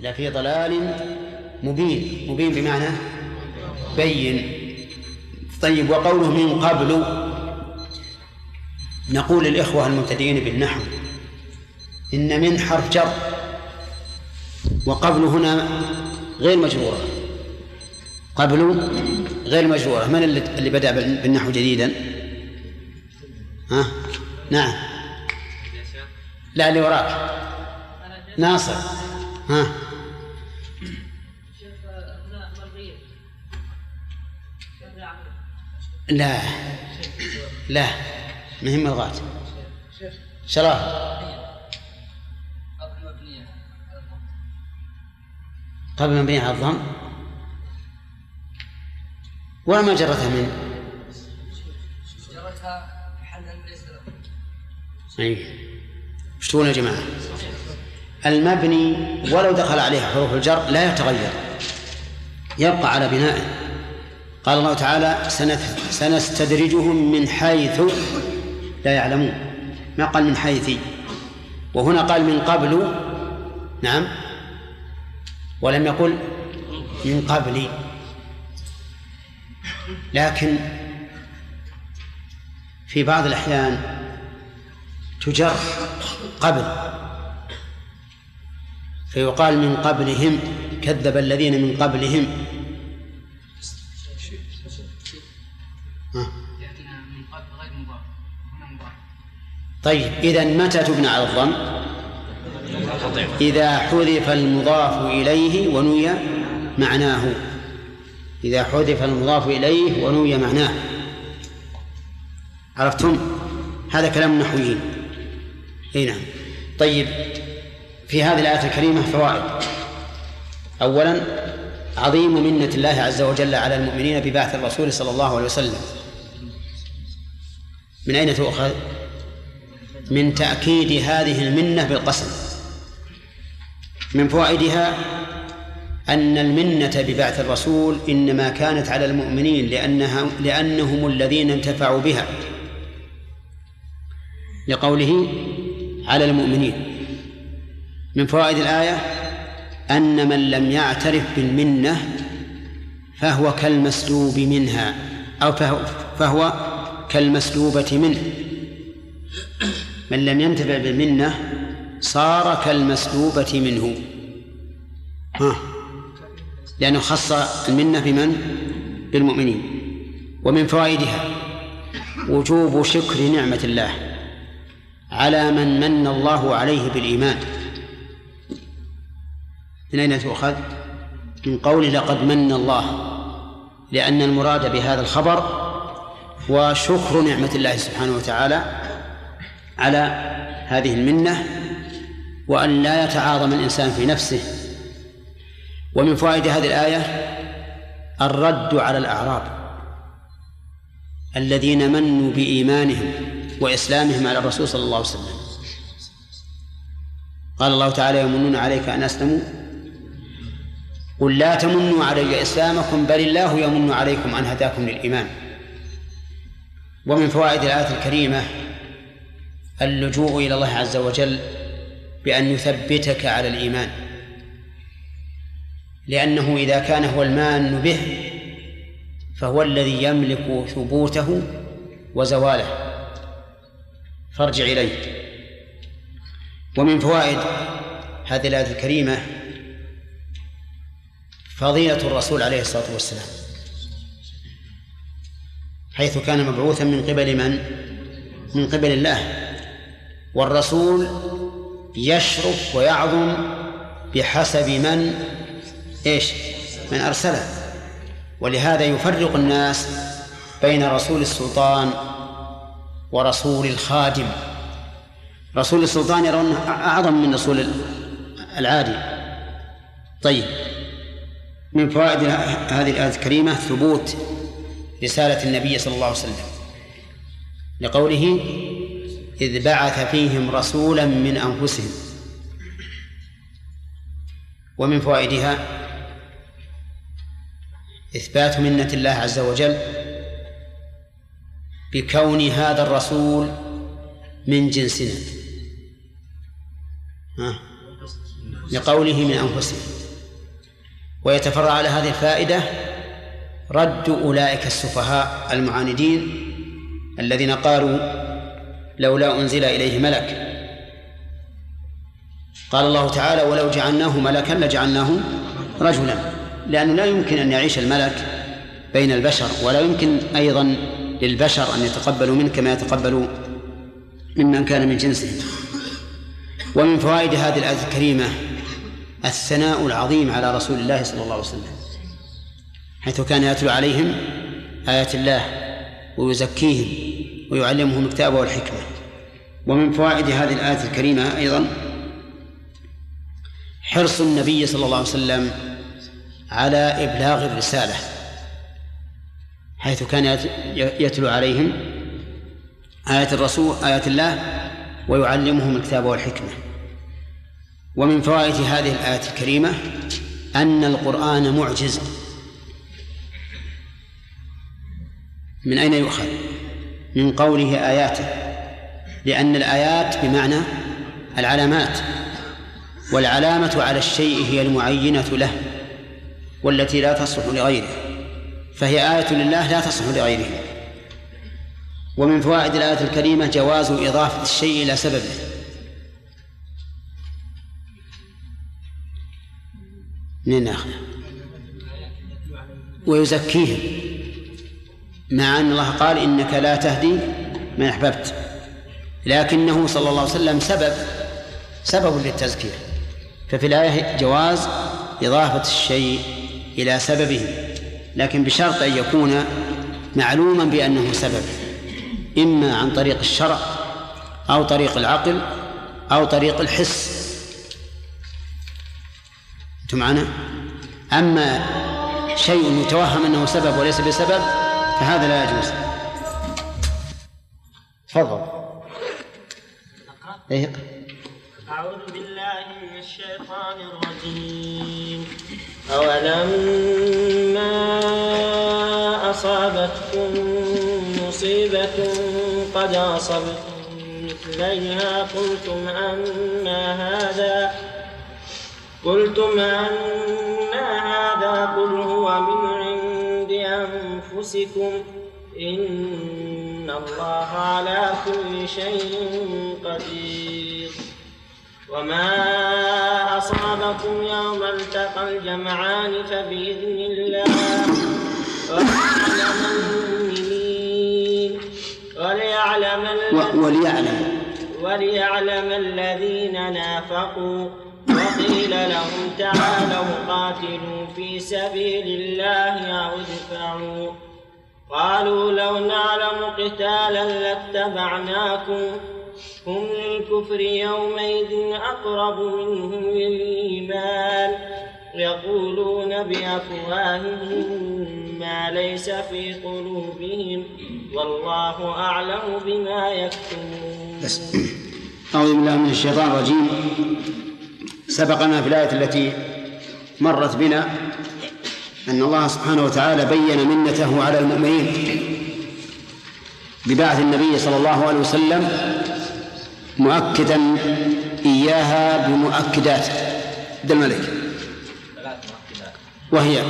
لفي ضلال مبين. مبين بمعنى بين. طيب، وقوله من قبل، نقول للإخوة المبتدئين بالنحو إن من حرف جر، وقبل هنا غير مجرورة. قبل غير مجرورة. من اللي بدأ بالنحو جديدا؟ ها؟ نعم. لا، اللي وراك ناصر. ها؟ لا لا، مهم الغات. شراه قبل مبنية على الضم، وما جرتها من جرتها محلا ليس له. أي وش تقول يا جماعة؟ المبني ولو دخل عليه حروف الجر لا يتغير، يبقى على بنائه. قال الله تعالى سنستدرجهم من حيث لا يعلمون، ما قال من حيث. وهنا قال من قبل، نعم، ولم يقل من قبل. لكن في بعض الأحيان تجر قبل، فيقال من قبلهم كذب الذين من قبلهم. طيب، إذن متى تبنى على الضم؟ إذا حذف المضاف إليه ونوي معناه. إذا حذف المضاف إليه ونوي معناه. عرفتم؟ هذا كلام النحويين. أي نعم. طيب، في هذه الآية الكريمة فوائد. أولا، عظيم منة الله عز وجل على المؤمنين ببعث الرسول صلى الله عليه وسلم. من أين تؤخذ؟ من تأكيد هذه المنة بالقسم. من فوائدها أن المنة ببعث الرسول إنما كانت على المؤمنين لأنهم الذين انتفعوا بها، لقوله على المؤمنين. من فوائد الآية أن من لم يعترف بالمنة فهو كالمسلوب منها، أو فهو كالمسلوبة منه. من لم ينتفع بالمنة صار كالمسلوبة منه، لأنه خص المنة بمن؟ بالمؤمنين. ومن فوائدها وجوب شكر نعمة الله على من من الله عليه بالإيمان. من أين تؤخذ؟ من قوله لقد من الله، لأن المراد بهذا الخبر وشكر نعمة الله سبحانه وتعالى على هذه المنة، وأن لا يتعاظم الإنسان في نفسه. ومن فوائد هذه الآية الرد على الأعراب الذين منوا بإيمانهم وإسلامهم على الرسول صلى الله عليه وسلم. قال الله تعالى يمنون عليك أن أسلموا قل لا تمنوا علي إسلامكم بل الله يمن عليكم أن هداكم للإيمان. ومن فوائد الآية الكريمة اللجوء إلى الله عز وجل بأن يثبتك على الإيمان، لأنه إذا كان هو المان به فهو الذي يملك ثبوته وزواله، فارجع إليه. ومن فوائد هذه الآية الكريمة فضيلة الرسول عليه الصلاة والسلام، حيث كان مبعوثا من قبل من؟ من قبل الله. والرسول يشرف ويعظم بحسب من من أرسله. ولهذا يفرق الناس بين رسول السلطان ورسول الخادم. رسول السلطان يرون أعظم من رسول العادي. طيب، من فوائد هذه الآية الكريمة ثبوت رسالة النبي صلى الله عليه وسلم، لقوله إذ بعث فيهم رسولا من أنفسهم. ومن فوائدها إثبات منة الله عز وجل بكون هذا الرسول من جنسنا. لقوله من أنفسهم. ويتفرع على هذه الفائدة رد أولئك السفهاء المعاندين الذين قالوا لولا أنزل إليه ملك. قال الله تعالى ولو جعلناه ملكا لجعلناه رجلا، لأنه لا يمكن أن يعيش الملك بين البشر، ولا يمكن أيضا للبشر أن يتقبلوا منه كما يتقبلوا ممن كان من جنسهم. ومن فوائد هذه الآية الكريمة الثناء العظيم على رسول الله صلى الله عليه وسلم، حيث كان يتلو عليهم آيات الله ويزكيهم ويعلمهم الكتاب والحكمة. ومن فوائد هذه الآية الكريمة أيضا حرص النبي صلى الله عليه وسلم على إبلاغ الرسالة، حيث كان يتلو عليهم آيات الله ويعلمهم الكتاب والحكمة. ومن فوائد هذه الآية الكريمة أن القرآن معجز. من أين يؤخذ؟ من قوله آياته، لأن الآيات بمعنى العلامات، والعلامة على الشيء هي المعينة له والتي لا تصلح لغيره، فهي آية لله لا تصلح لغيره. ومن فوائد الآية الكريمة جواز إضافة الشيء إلى سببه، منين نأخذ؟ ويزكيهم، مع أن الله قال إنك لا تهدي من أحببت، لكنه صلى الله عليه وسلم سبب للتزكية. ففي الآية جواز إضافة الشيء إلى سببه، لكن بشرط أن يكون معلوما بأنه سبب، إما عن طريق الشرع أو طريق العقل أو طريق الحس. أنتم معنا؟ أما شيء يتوهم أنه سبب وليس بسبب فهذا لا يجوز. تفضل. أعوذ بالله من الشيطان الرجيم. أولما أصابتكم مصيبة قد أصبتم مثليها قلتم أن هذا قل هو من عند أنفسكم إن الله على كل شيء قدير. وما أصابكم يوم التقى الجمعان فبإذن الله وليعلم الذين نافقوا. وقيل لهم تعالوا قاتلوا في سبيل الله أو ادفعوا. قالوا لو نعلم قتالا لاتبعناكم هم للكفر يومئذ أقرب منهم للإيمان يقولون بأفواههم ما ليس في قلوبهم والله أعلم بما يكتمون. أعوذ بالله من الشيطان الرجيم. سبقنا في الآية التي مرت بنا أن الله سبحانه وتعالى بين منته على المؤمنين ببعث النبي صلى الله عليه وسلم، مؤكدا إياها بمؤكدات. عبد الملك. وهي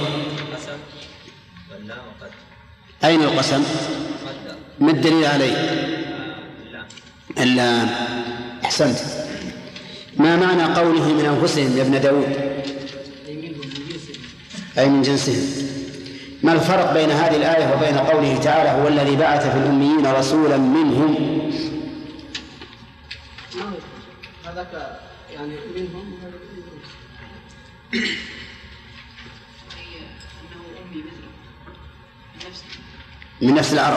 أين القسم؟ ما الدليل عليه؟ اللام. أحسنت. ما معنى قوله من أنفسهم يا ابن داود؟ أي من جنسهم. ما الفرق بين هذه الآية وبين قوله تعالى هو الذي بعث في الأميين رسولا منهم؟ هذاك يعني منهم من نفس العرب.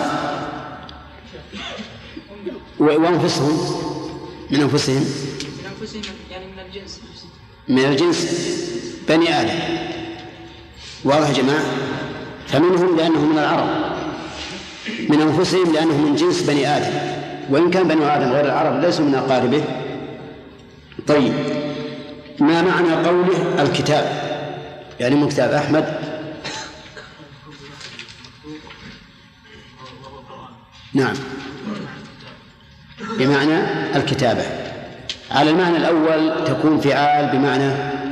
وأنفسهم من أنفسهم يعني من الجنس، من الجنس بني آدم. واضح يا جماعة؟ فمنهم لأنه من العرب، من أنفسهم لأنه من جنس بني آدم، وإن كان بني آدم غير العرب ليسوا من أقاربه. طيب، ما معنى قوله الكتاب؟ يعني من كتاب أحمد. نعم، بمعنى الكتابة. على المعنى الأول تكون فعال بمعنى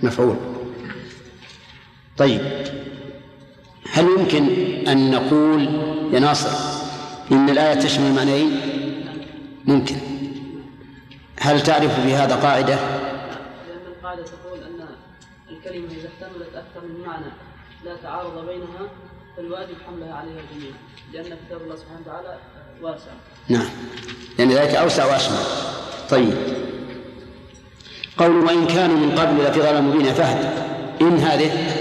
مفعول. طيب، هل يمكن أن نقول يا ناصر إن الآية تشمل معنيين؟ ممكن. هل تعرف بهذا قاعدة؟ لأن القاعدة تقول أن الكلمة إذا احتملت أكثر من معنى لا تعارض بينها فالواجب حملها عليها جميعا، لأن كتاب الله سبحانه وتعالى واسع. نعم، لأن ذلك أوسع وأشمل. طيب، قول وإن كانوا من قبل لفي ضلال مبين. فهد، إن هذه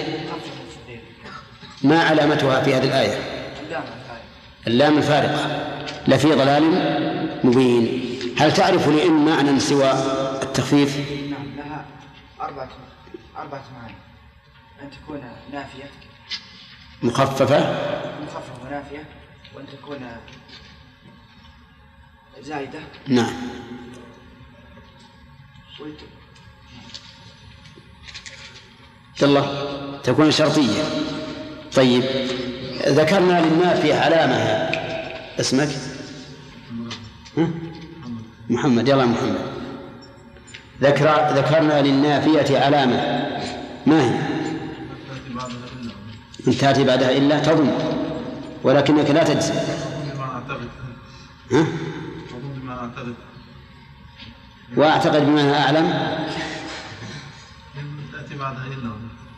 ما علامتها في هذه الآية؟ اللام الفارقة، لفي ضلال مبين. هل تعرف لإن معنى سوى التخفيف؟ نعم، لها أربعة معاني: أن تكون نافية، مخففة ونافية، وأن تكون زائدة. نعم. الله تكون شرطية. طيب، ذكرنا للنافية علامة. اسمك؟ محمد. يلا محمد. ذكرنا للنافية علامة، ما هي؟ أن تأتي بعدها إلا تظن، ولكنك لا تجزم. وأعتقد بما أعلم تأتي بعدها إلا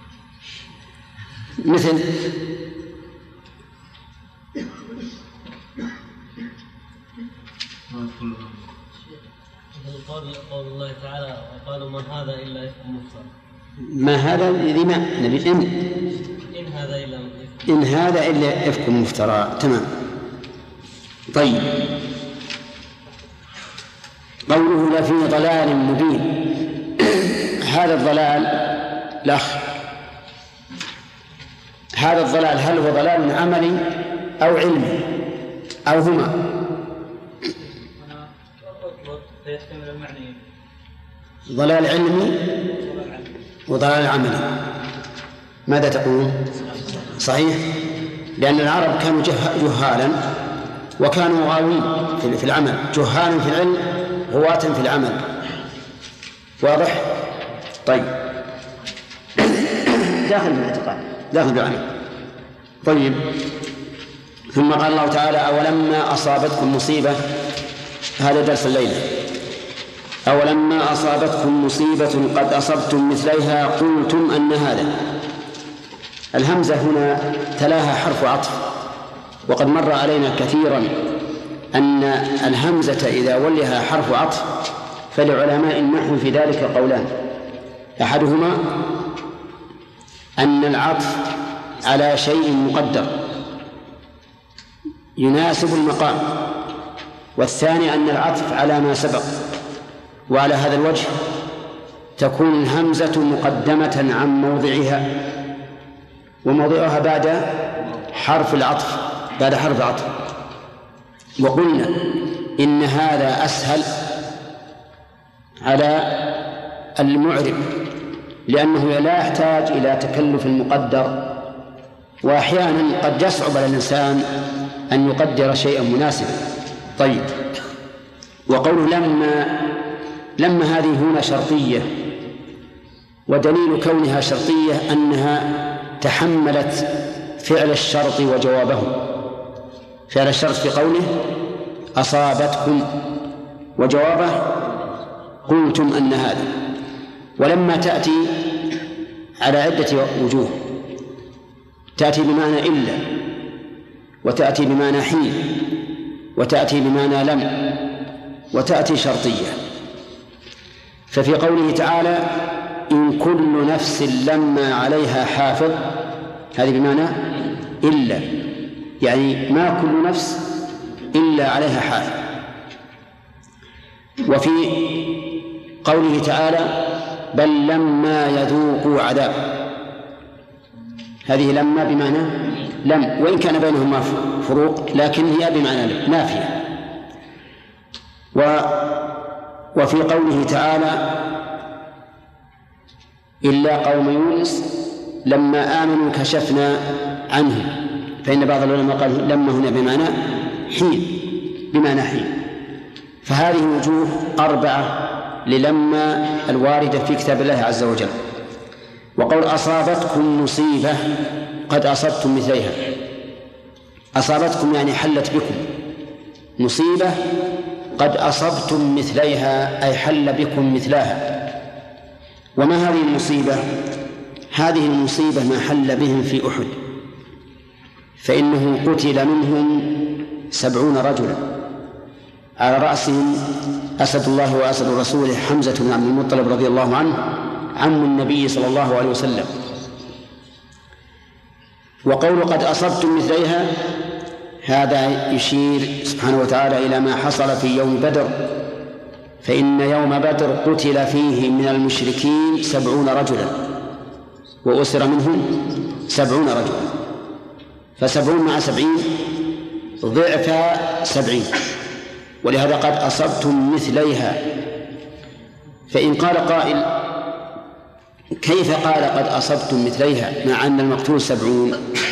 مثل قول الله تعالى وقالوا ما هذا إلا إفك مفترى. ما هذا الذي ما نبي إن هذا إلا إفك مفترى. تمام. طيب، قوله لفي ضلال مبين. هذا الضلال الأخ، هذا الضلال هل هو ضلال عملي أو علمي أو هما؟ ضلال علمي وضلال عملي. ماذا تقول؟ صحيح، لأن العرب كانوا جهالا وكانوا غاوين في العمل، جهالا في العلم غواة في العمل. واضح؟ طيب، داخل بالاعتقاد، داخل بالعمل. طيب، ثم قال الله تعالى أولما أصابتكم مصيبة. هذا درس الليلة. أولما أصابتكم مصيبة قد أصبتم مثليها قلتم أن هذا. الهمزة هنا تلاها حرف عطف، وقد مر علينا كثيرا أن الهمزة إذا ولها حرف عطف فلعلماء النحو في ذلك قولان: أحدهما أن العطف على شيء مقدر يناسب المقام، والثاني أن العطف على ما سبق. وعلى هذا الوجه تكون الهمزة مقدمة عن موضعها، وموضعها بعد حرف العطف، بعد حرف العطف. وقلنا إن هذا أسهل على المعرب، لأنه لا يحتاج إلى تكلف المقدر، وأحيانا قد يصعب على الإنسان أن يقدر شيئا مناسبا. طيب، وقوله لما هذه هنا شرطية، ودليل كونها شرطية أنها تحملت فعل الشرط وجوابه. فعل الشرط في قوله أصابتكم، وجوابه قلتم أن هذا. ولما تأتي على عدة وجوه: تأتي بمعنى إلا، وتأتي بمعنى حين، وتأتي بمعنى لم، وتأتي شرطية. ففي قوله تعالى إن كل نفس لما عليها حافظ، هذه بمعنى إلا، يعني ما كل نفس إلا عليها حافظ. وفي قوله تعالى بل لما يذوقوا عذاب، هذه لما بمعنى لم، وإن كان بينهما فروق لكن هي بمعنى نافية. وفي قوله تعالى إلا قوم يونس لما آمنوا كشفنا عنهم، فإن بعض العلماء قال لما هنا بمعنى حين، بمعنى حين. فهذه وجوه 4 للما الواردة في كتاب الله عز وجل. وقول أصابتكم مصيبة قد أصبتم مثليها، أصابتكم يعني حلت بكم، مصيبة قد أصبتم مثليها أي حل بكم مثلها. وما هذه المصيبة؟ هذه المصيبة ما حل بهم في أحد، فإنه قتل منهم 70 رجلا، على رأسهم أسد الله وأسد رسوله حمزة بن عبد المطلب رضي الله عنه عم النبي صلى الله عليه وسلم. وقول قد أصبتم مثليها هذا يشير سبحانه وتعالى إلى ما حصل في يوم بدر، فإن يوم بدر قتل فيه من المشركين 70 رجلا وأسر منهم 70 رجلا، ف70 مع 70 ضعف 70، ولهذا قد أصبتم مثليها. فإن قال قائل كيف قال قد أصبتم مثليها مع أن المقتول 70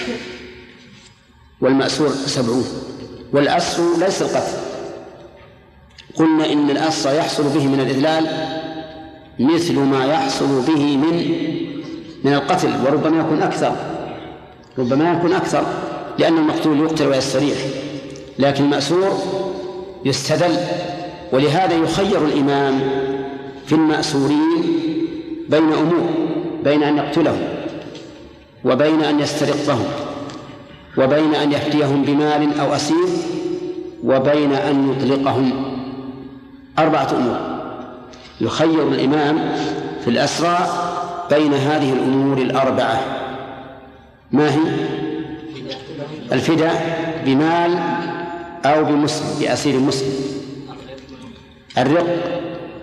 والمأسور 70؟ والأسر ليس القتل، قلنا إن الأسر يحصل به من الإذلال مثل ما يحصل به من القتل، وربما يكون أكثر، لأن المقتول يقتل ويستريح، لكن المأسور يستدل. ولهذا يخير الإمام في المأسورين بين أمور، بين أن يقتلهم، وبين أن يسترقهم، وبين أن يفديهم بمال أو أسير، وبين أن يطلقهم. 4 أمور يخير الإمام في الأسرى بين هذه الأمور 4. ما هي؟ الفداء بمال أو بمسلم، بأسير مسلم، الرق،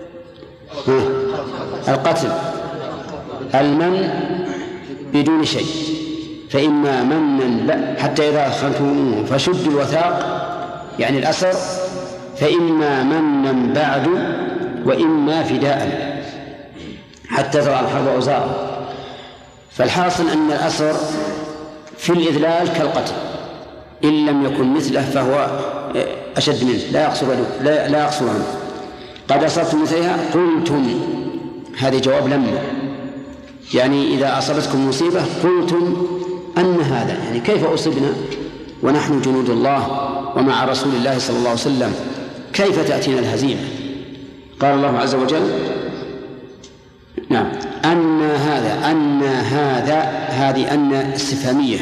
القتل، المن بدون شيء، فإما منا حتى إذا أدخلتموه فشدوا الوثاق يعني الأسر، فإما منا بعد وإما فداء حتى ترى الحرب أوزارا. فالحاصل أن الأسر في الإذلال كالقتل، إن لم يكن مثله فهو أشد منه، لا يقصر عنه. قد أصبتم مثلها قلتم، هذه جواب لما، يعني إذا أصبتكم مصيبة قلتم أن هذا، يعني كيف أصبنا ونحن جنود الله ومع رسول الله صلى الله عليه وسلم، كيف تأتينا الهزيمة؟ قال الله عز وجل نعم أن هذا هذه أن استفهامية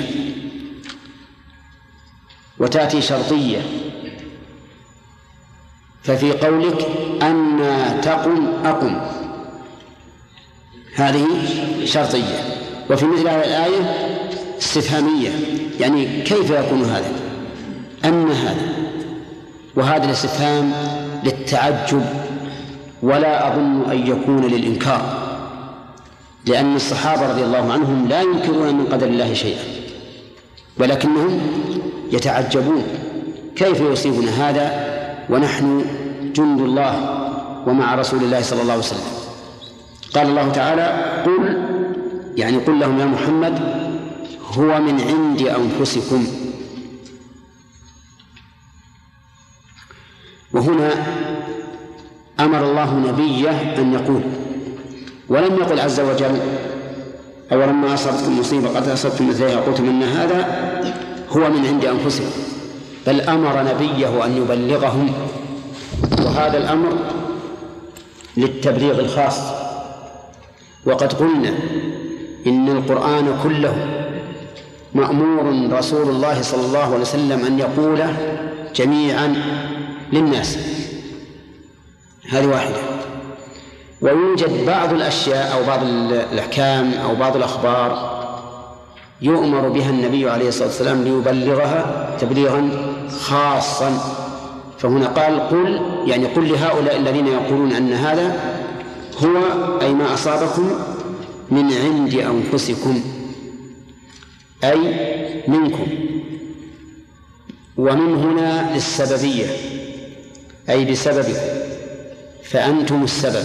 وتأتي شرطية، ففي قولك أن تقم أقم هذه شرطية، وفي مثل هذه الآية استفهامية، يعني كيف يكون هذا؟ أن هذا، وهذا الاستفهام للتعجب ولا أظن أن يكون للإنكار، لأن الصحابة رضي الله عنهم لا ينكرون من قدر الله شيئا، ولكنهم يتعجبون كيف يصيبنا هذا ونحن جند الله ومع رسول الله صلى الله عليه وسلم. قال الله تعالى قل، يعني قل لهم يا محمد هو من عند أنفسكم. وهنا أمر الله نبيه أن يقول، ولم يقل عز وجل أولما أصبتكم مصيبة قد أصبتم مثلها قلتم أن هذا هو من عند أنفسكم، بل أمر نبيه أن يبلغهم، وهذا الأمر للتبليغ الخاص. وقد قلنا إن القرآن كله مأمور رسول الله صلى الله عليه وسلم أن يقوله جميعا للناس، هذه واحدة. ويوجد بعض الأشياء أو بعض الأحكام أو بعض الأخبار يؤمر بها النبي عليه الصلاة والسلام ليبلغها تبليغا خاصا، فهنا قال قل، يعني قل لهؤلاء الذين يقولون أن هذا هو أي ما أصابكم من عند أنفسكم أي منكم، ومن هنا للسببية أي بسببكم، فأنتم السبب.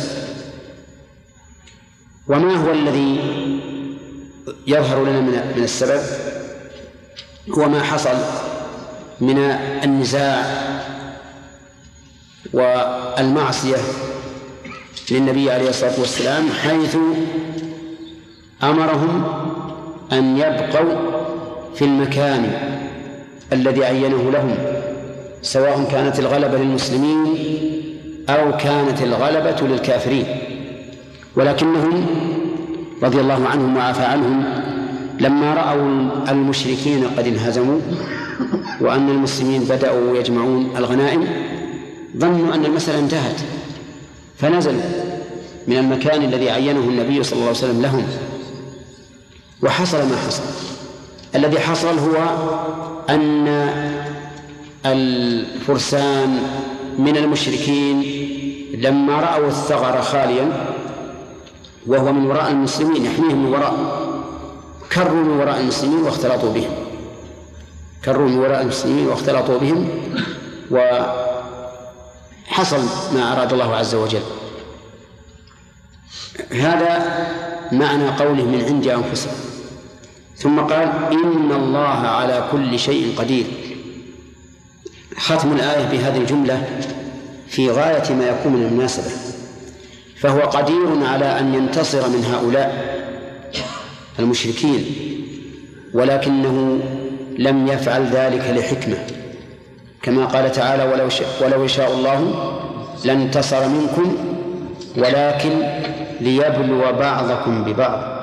وما هو الذي يظهر لنا من السبب؟ هو ما حصل من النزاع والمعصية للنبي عليه الصلاة والسلام، حيث أمرهم أن يبقوا في المكان الذي عينه لهم، سواء كانت الغلبة للمسلمين أو كانت الغلبة للكافرين. ولكنهم رضي الله عنهم وعفى عنهم لما رأوا المشركين قد انهزموا وأن المسلمين بدأوا يجمعون الغنائم ظنوا أن المسألة انتهت، فنزلوا من المكان الذي عينه النبي صلى الله عليه وسلم لهم، وحصل ما حصل. الذي حصل هو أن الفرسان من المشركين لما رأوا الثغر خاليا وهو من وراء المسلمين يحميهم من وراء، كروا من وراء المسلمين واختلطوا بهم، كروا من وراء المسلمين واختلطوا بهم، وحصل ما أراد الله عز وجل. هذا معنى قوله من عند أنفسهم. ثم قال إن الله على كل شيء قدير. ختم الآية بهذه الجملة في غاية ما يكون من المناسبة، فهو قدير على أن ينتصر من هؤلاء المشركين، ولكنه لم يفعل ذلك لحكمة، كما قال تعالى ولو يشاء الله لانتصر منكم ولكن ليبلو بعضكم ببعض.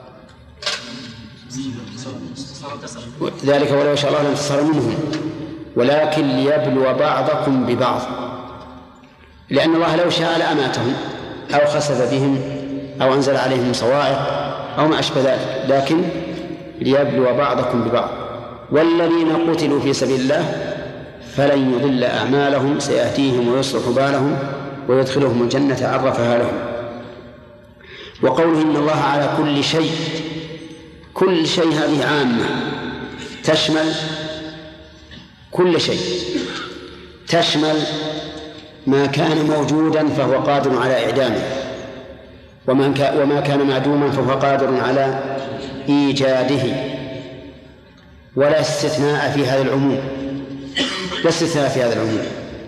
ذلك ولو يشاء الله لانتصر منهم ولكن ليبلو بعضكم ببعض، لأن الله لو شاء لأماتهم أو خسف بهم أو أنزل عليهم صواعق أو ما أشبه ذلك، لكن ليبلو بعضكم ببعض. والذين قتلوا في سبيل الله فلن يضل أعمالهم سيهديهم ويصلح بالهم ويدخلهم الجنة عرفها لهم. وقوله إن الله على كل شيء، كل شيء هذه عامة تشمل كل شيء، تشمل ما كان موجودا فهو قادر على إعدامه، وما كان معدوما فهو قادر على إيجاده، ولا استثناء في هذا العموم، لا استثناء في هذا العموم.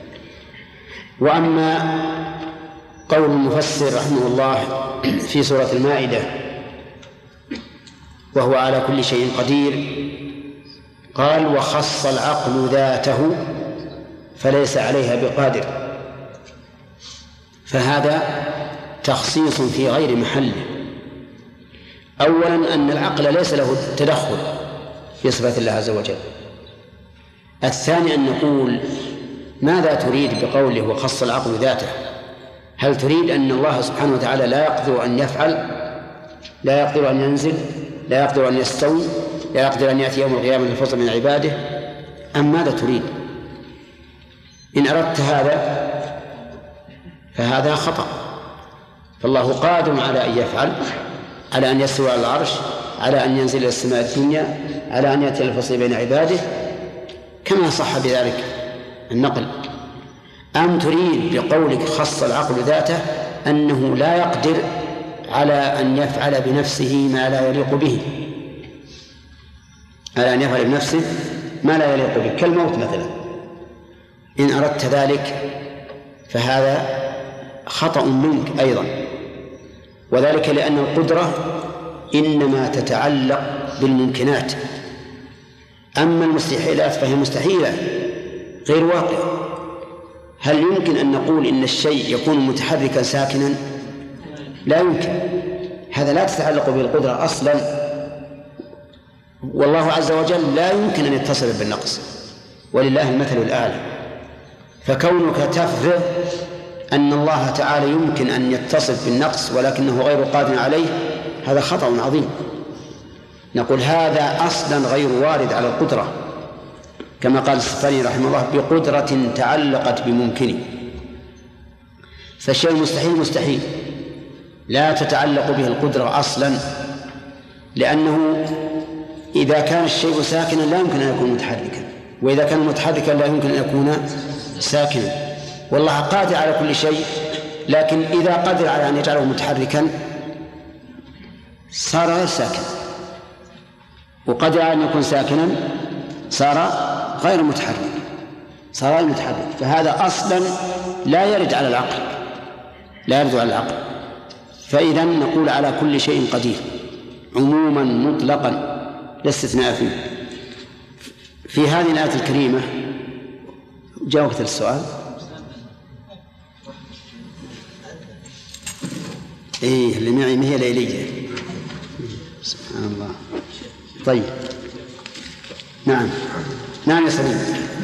وأما قول المفسر رحمه الله في سورة المائدة وهو على كل شيء قدير، قال وخص العقل ذاته فليس عليها بقادر، فهذا تخصيص في غير محله. أولا أن العقل ليس له تدخل في صفات الله عز وجل. الثاني أن نقول ماذا تريد بقوله وخص العقل ذاته؟ هل تريد أن الله سبحانه وتعالى لا يقدر أن يفعل، لا يقدر أن ينزل، لا يقدر أن يستوي، لا يقدر أن يأتي يوم القيامة للفصل من عباده، أم ماذا تريد؟ إن أردت هذا فهذا خطأ. فالله قادر على أن يفعل، على أن يستوي على العرش، على أن ينزل إلى السماء الدنيا، على أن يأتي الفصل بين عباده كما صح بذلك النقل. أم تريد بقولك خص العقل ذاته أنه لا يقدر على أن يفعل بنفسه ما لا يليق به، على أن يفعل بنفسه ما لا يليق به كالموت مثلا؟ إن أردت ذلك فهذا خطأ منك أيضا، وذلك لأن القدرة إنما تتعلق بالممكنات، أما المستحيلات فهي مستحيلة غير واقع. هل يمكن أن نقول إن الشيء يكون متحركا ساكنا؟ لا يمكن، هذا لا تتعلق به القدرة أصلا، والله عز وجل لا يمكن أن يتصل بالنقص، ولله المثل الأعلى. فكونك تفرض أن الله تعالى يمكن أن يتصف بالنقص ولكنه غير قادر عليه هذا خطأ عظيم. نقول هذا أصلا غير وارد على القدرة، كما قال السفاري رحمه الله بقدرة تعلقت بممكن. فالشيء المستحيل مستحيل لا تتعلق به القدرة أصلا، لأنه إذا كان الشيء ساكنا لا يمكن أن يكون متحركا، وإذا كان متحركا لا يمكن أن يكون ساكنا. والله قادر على كل شيء، لكن إذا قدر على أن يجعله متحركا صار غير ساكن، وقدر على أن يكون ساكنا صار غير متحرك، صار غير متحرك. فهذا أصلا لا يرد على العقل، لا يرد على العقل. فإذا نقول على كل شيء قدير، عموما مطلقا لا استثناء فيه. في هذه الآية الكريمة جاوبت السؤال؟ إيه اللي معي ما هي ليلية. سبحان الله. طيب نعم نعم يا سليم.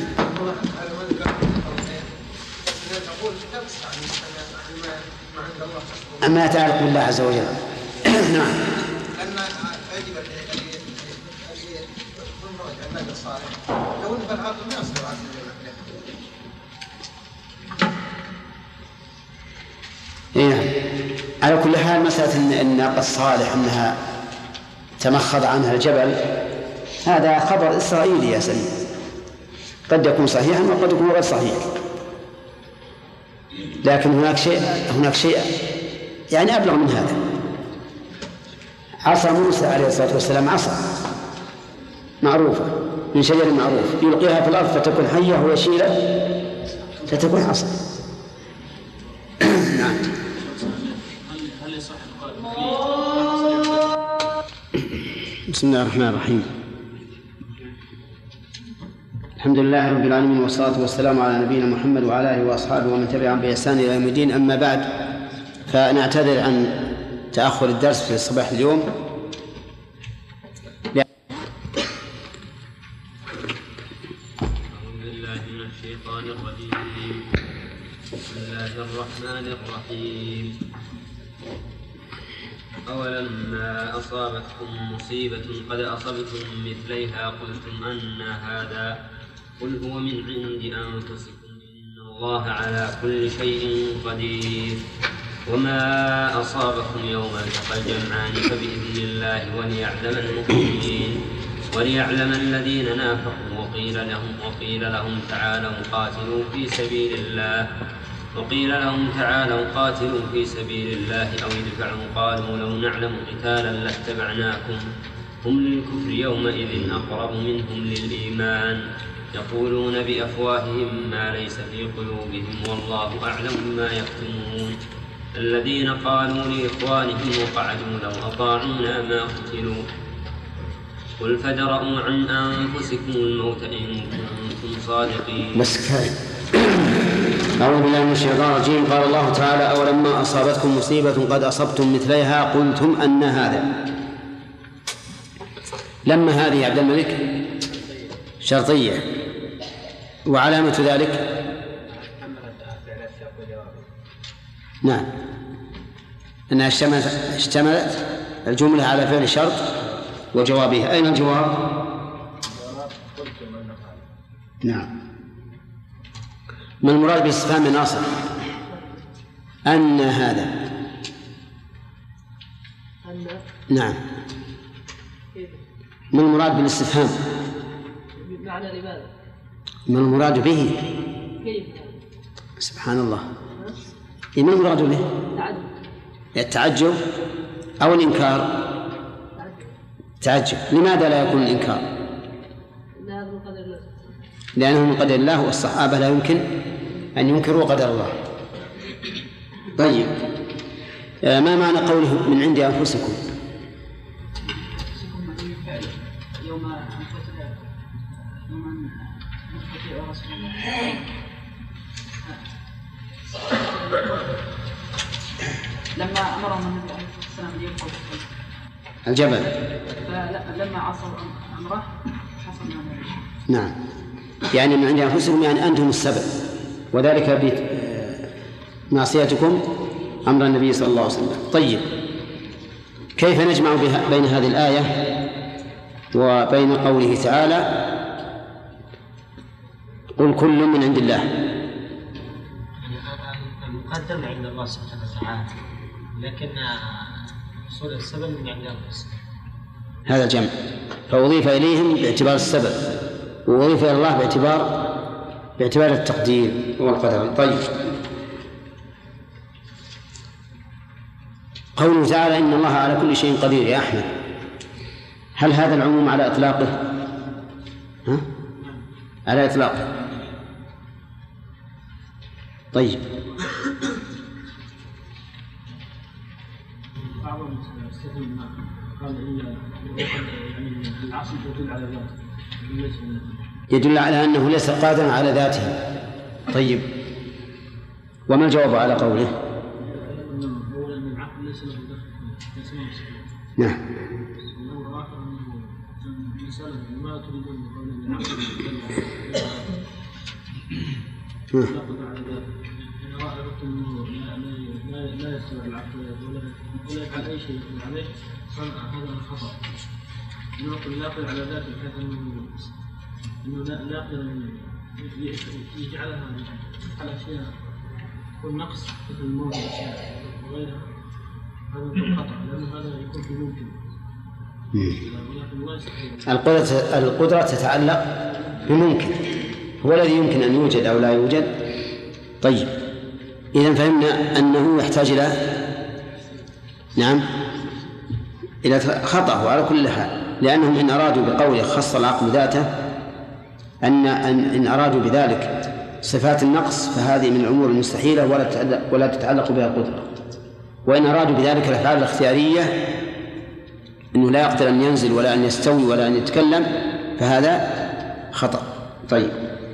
أما يتعلق بالله عز وجل. نعم. أن يجب أن يكون العباد الصالح لو أن العاقل ما يصير عاقل. إيه. على كل حال مسألة الناقة الصالح أنها تمخض عنها الجبل هذا خبر إسرائيلي يا سيدي، قد يكون صحيحا وقد يكون غير صحيح، لكن هناك شيء يعني أبلغ من هذا. عصا موسى عليه الصلاة والسلام عصا معروفة من شجر معروف يلقيها في الأرض فتكون حية ويشيلها فتكون عصا. نعم. بسم الله الرحمن الرحيم. الحمد لله رب العالمين والصلاة والسلام على نبينا محمد وعلى آله وأصحابه ومن تبعهم بإحسان إلى يوم الدين. أما بعد، فنعتذر عن تأخر الدرس في صباح اليوم. أعوذ بالله من الشيطان الرجيم. بسم الله الرحمن الرحيم. أولما أصابتكم مصيبة قد أصبتم مثليها قلتم أن هذا قل هو من عند أنفسكم إن الله على كل شيء قدير. وما أصابكم يوم التقى الجمعان فبإذن الله وليعلم الذين نافقوا وقيل لهم تعالوا قاتلوا في سبيل الله أو ادفعوا قالوا لو نعلم قتالا لاتبعناكم هم للكفر يومئذ أقرب منهم للإيمان يقولون بأفواههم ما ليس في قلوبهم والله أعلم بما يكتمون. الذين قالوا لإخوانهم وقعدوا لو أطاعونا ما قتلوا قل فادرءوا عن أنفسكم الموت إن كنتم صادقين. أعوذ بالله من الشيطان الرجيم. قال الله تعالى: أولما أصابتكم مصيبة قد أصبتم مثليها قلتم أن هذا. لما هذه يا عبد الملك شرطية، وعلامة ذلك نعم أنها اشتملت الجملة على فعل شرط وجوابها. أين الجواب؟ نعم. ما المراد باستفهام ناصر؟ أن هذا. نعم. ما المراد بالاستفهام؟ معنى لماذا؟ ما المراد به؟ كيف؟ سبحان الله. ما المراد به؟ التعجب أو الإنكار؟ تعجب. لماذا لا يكون الإنكار؟ لأنه من قدر الله والصحابة لا يمكن أن ينكروا قدر الله. طيب، ما معنى قوله من عند أنفسكم؟ لما أمرهم النبي عليه الصلاة والسلام ليبقوا الجبل، فلما عصوا أمره حصل ذلك. نعم، يعني من عند أنفسكم يعني أنتم السبب، وذلك بمعصيتكم أمر النبي صلى الله عليه وسلم. طيب، كيف نجمع بين هذه الآية وبين قوله تعالى قل كل من عند الله؟ المقدم عند الله سبحانه وتعالى، لكن حصول السبب من عند أنفسهم. هذا جمع، فأضيف إليهم باعتبار السبب، وأضيف إلى الله باعتبار التقدير والقدر. طيب، قوله تعالى إن الله على كل شيء قدير يا أحمد، هل هذا العموم على إطلاقه؟ على إطلاقه. طيب، بعضهم استثنى ما قال إلا يعني العصر يدل على ذاته يدل على أنه ليس قادرا على ذاته. طيب، وما الجواب على قوله؟ هو أن العقل ليس له دخل ليس له صفة. نعم. والأمر الآخر أنه مسألة ما تريدون أن العقل لا قدر على ذاته. أنا رأيت أنه لا يستوعب العقل ولا يفعل أي شيء عليه، هذا الخطأ. نقول لا قدر على ذاته بحيث أنه لا قدر أن يجعلها على أشياء يكون نقص مثل الموت وغيرها، هذا يكون خطأ لأن هذا يكون في ممكن. القدرة تتعلق بممكن، هو الذي يمكن أن يوجد أو لا يوجد. طيب، إذن فهمنا أنه يحتاج إلى إلى خطأه على كل حال، لأنهم إن أرادوا بقوله خص العقل ذاته إن أرادوا بذلك صفات النقص فهذه من الأمور المستحيلة ولا تتعلق بها القدرة. وإن أرادوا بذلك الأفعال الاختيارية أنه لا يقدر أن ينزل ولا أن يستوي ولا أن يتكلم فهذا خطأ. طيب،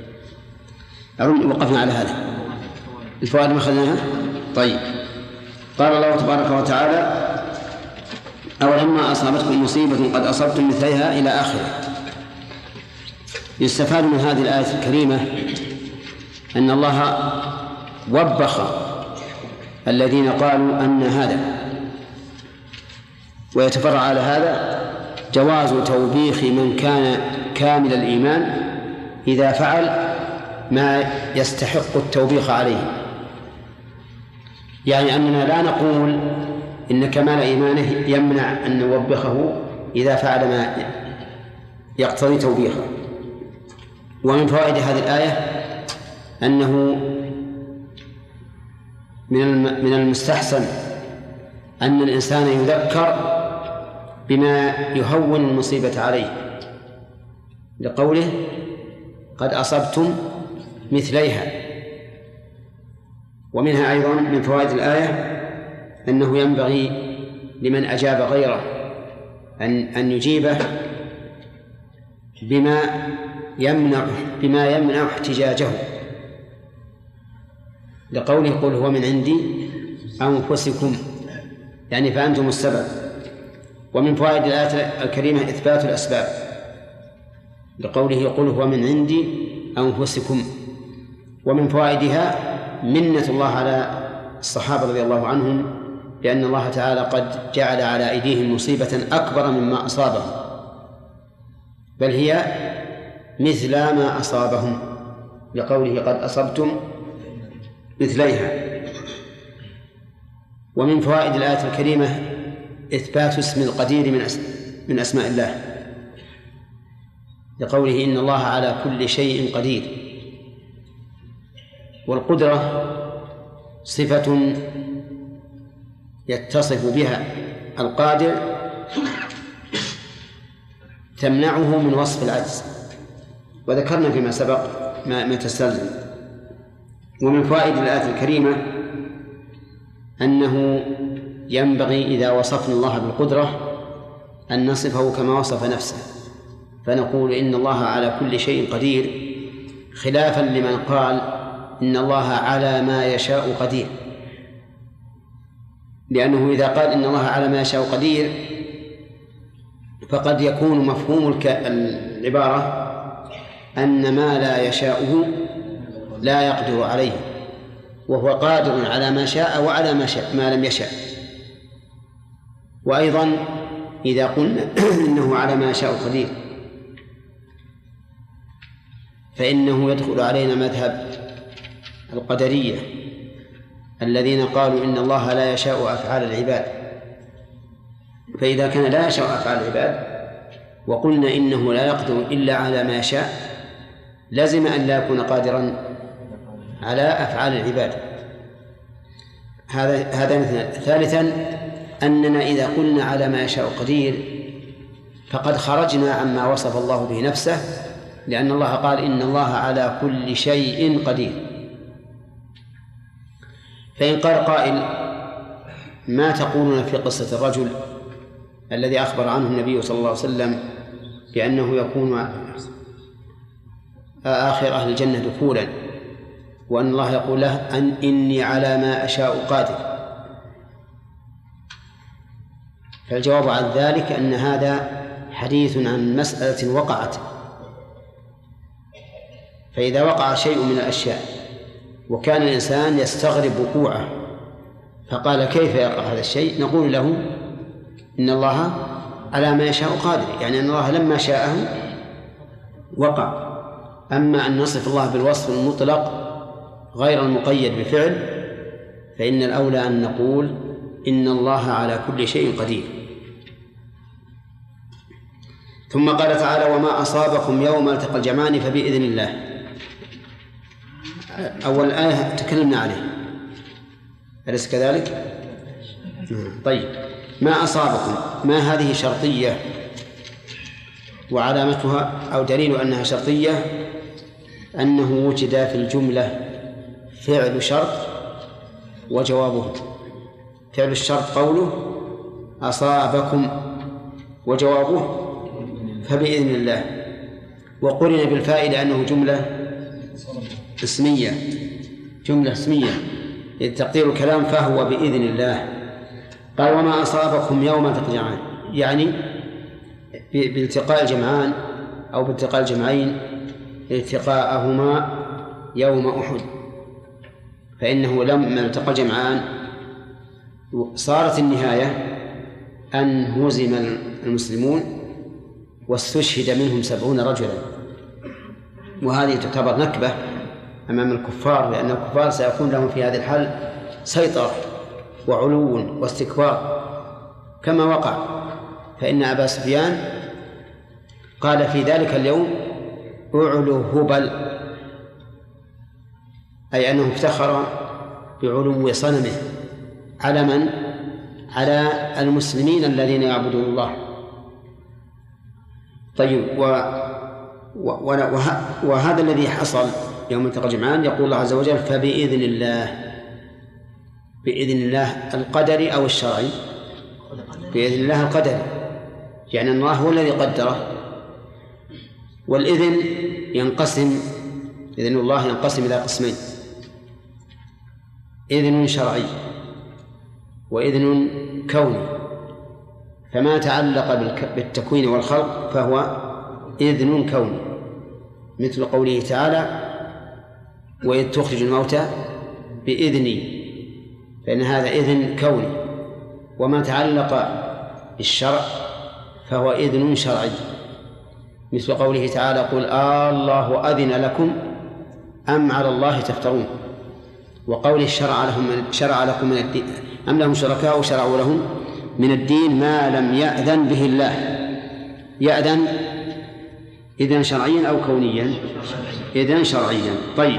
وقفنا على هذا الفوائد ما أخذناها. طيب، قال الله تبارك وتعالى أولما أصابتكم مصيبة قد أصبتم مثلها إلى آخره. يستفاد من هذه الآية الكريمة أن الله وبخ الذين قالوا أن هذا، ويتفرع على هذا جواز توبيخ من كان كامل الإيمان إذا فعل ما يستحق التوبيخ عليه. يعني أننا لا نقول إن كمال إيمانه يمنع أن نوبخه إذا فعل ما يقتضي توبيخه. ومن فوائد هذه الآية أنه من المستحسن أن الإنسان يذكر بما يهون المصيبة عليه، لقوله قد أصبتم مثليها. ومنها أيضا من فوائد الآية أنه ينبغي لمن أجاب غيره أن يجيبه بما يمنع احتجاجه، لقوله قل هو من عندي أنفسكم، يعني فأنتم السبب. ومن فوائد الآية الكريمة إثبات الأسباب، لقوله قل هو من عندي أنفسكم. ومن فوائدها منة الله على الصحابة رضي الله عنهم، لأن الله تعالى قد جعل على أيديهم مصيبة أكبر مما أصابهم، بل هي مثل ما أصابهم، لقوله قد أصبتم مثليها. ومن فوائد الآية الكريمة إثبات اسم القدير من أسماء الله، لقوله إن الله على كل شيء قدير. والقدرة صفة يتصف بها القادر تمنعه من وصف العجز، وذكرنا فيما سبق ما تستلزم. ومن فوائد الآية الكريمة أنه ينبغي إذا وصفنا الله بالقدرة أن نصفه كما وصف نفسه، فنقول إن الله على كل شيء قدير، خلافا لمن قال إن الله على ما يشاء قدير، لأنه إذا قال إن الله على ما يشاء قدير فقد يكون مفهوم العبارة أن ما لا يشاءه لا يقدر عليه، وهو قادر على ما شاء وعلى ما لم يشاء. وأيضا إذا قلنا إنه على ما يشاء قدير فإنه يدخل علينا مذهب القدرية الذين قالوا إن الله لا يشاء أفعال العباد. فإذا كان لا يشاء أفعال العباد وقلنا إنه لا يقدر إلا على ما يشاء، لازم أن لا يكون قادرا على أفعال العباد. هذا مثلا. ثالثا أننا إذا قلنا على ما يشاء قدير فقد خرجنا عما وصف الله به نفسه، لأن الله قال إن الله على كل شيء قدير. فإن قال قائل ما تقولون في قصة الرجل الذي أخبر عنه النبي صلى الله عليه وسلم بأنه يكون آخر أهل الجنة دخولا، وأن الله يقول له أن إني على ما أشاء قادر؟ فالجواب عن ذلك أن هذا حديث عن مسألة وقعت، فإذا وقع شيء من الأشياء وكان الإنسان يستغرب وقوعه فقال كيف يقع هذا الشيء، نقول له إن الله على ما يشاء قادر، يعني أن الله لما شاءه وقع. أما أن نصف الله بالوصف المطلق غير المقيد بفعل فإن الأولى أن نقول إن الله على كل شيء قدير. ثم قال تعالى وما أصابكم يوم التقى الجمعان فبإذن الله. أول آية تكلمنا عليه أليس كذلك؟ طيب، ما أصابكم، ما هذه شرطية، وعلامتها أو دليل أنها شرطية أنه وجد في الجملة فعل شرط وجوابه. فعل الشرط قوله أصابكم، وجوابه فبإذن الله، وقرن بالفاء لأنه جملة اسمية، جملة اسمية تقدير الكلام فهو بإذن الله. قال وما أصابكم يوم التقى الجمعان، يعني بالتقاء الجمعان أو بالتقاء الجمعين التقاءهما يوم أحد، فإنه لما التقى الجمعان صارت النهاية أن هزم المسلمون واستشهد منهم 70 رجلا، وهذه تعتبر نكبة أمام الكفار، لأن الكفار سيكون لهم في هذه الحال سيطرة وعلو واستكبار كما وقع. فإن أبا سفيان قال في ذلك اليوم أعلو هبل، أي أنه افتخر بعلو صنمه على من؟ على المسلمين الذين يعبدون الله. طيب، وهذا الذي حصل يوم التقى الجمعان يقول الله عز وجل فبإذن الله. بإذن الله القدري أو الشرعي؟ بإذن الله القدري، يعني الله هو الذي قدره. والإذن ينقسم، إذن الله ينقسم إلى قسمين: إذن شرعي وإذن كوني. فما تعلق بالتكوين والخلق فهو إذن كوني، مثل قوله تعالى وإذ تخرج الموتى بإذني، فإن هذا إذن كوني. وما تعلق بالشرع فهو إذن شرعي، مثل قوله تعالى قل الله أذن لكم أم على الله تفترون، وقوله شرع لكم من الدين أم لهم شركاء شرعوا لهم من الدين ما لم يأذن به الله. يأذن إذن شرعيا أو كونيا؟ إذن شرعيا. طيب،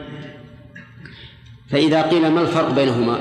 فإذا قيل ما الفرق بينهما؟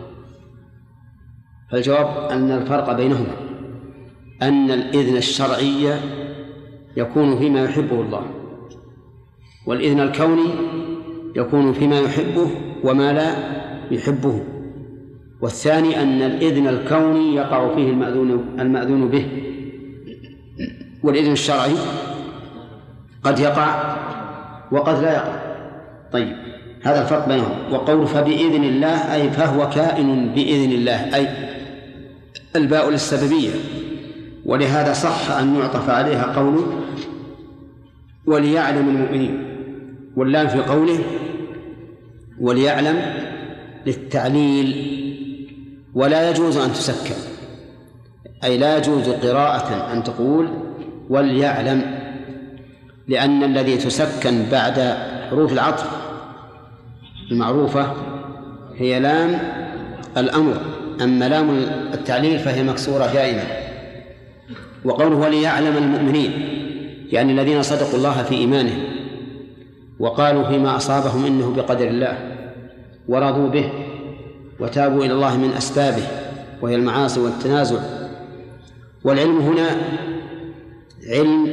فالجواب أن الفرق بينهما أن الإذن الشرعي يكون فيما يحبه الله، والإذن الكوني يكون فيما يحبه وما لا يحبه. والثاني أن الإذن الكوني يقع فيه المأذون به، والإذن الشرعي قد يقع وقد لا يقع. طيب، هذا الفرق بينهم. وقول فبإذن الله أي فهو كائن بإذن الله، أي الباء للسببية، ولهذا صح أن يعطف عليها قوله وليعلم المؤمنين، واللام في قوله وليعلم للتعليل، ولا يجوز أن تسكن، أي لا يجوز قراءة أن تقول وليعلم، لأن الذي تسكن بعد حروف العطف المعروفة هي لام الأمر، أما لام التعليل فهي مكسورة دائما. وقوله وليعلم المؤمنين يعني الذين صدقوا الله في إيمانهم وقالوا فيما أصابهم إنه بقدر الله ورضوا به وتابوا إلى الله من أسبابه وهي المعاصي والتنازع. والعلم هنا علم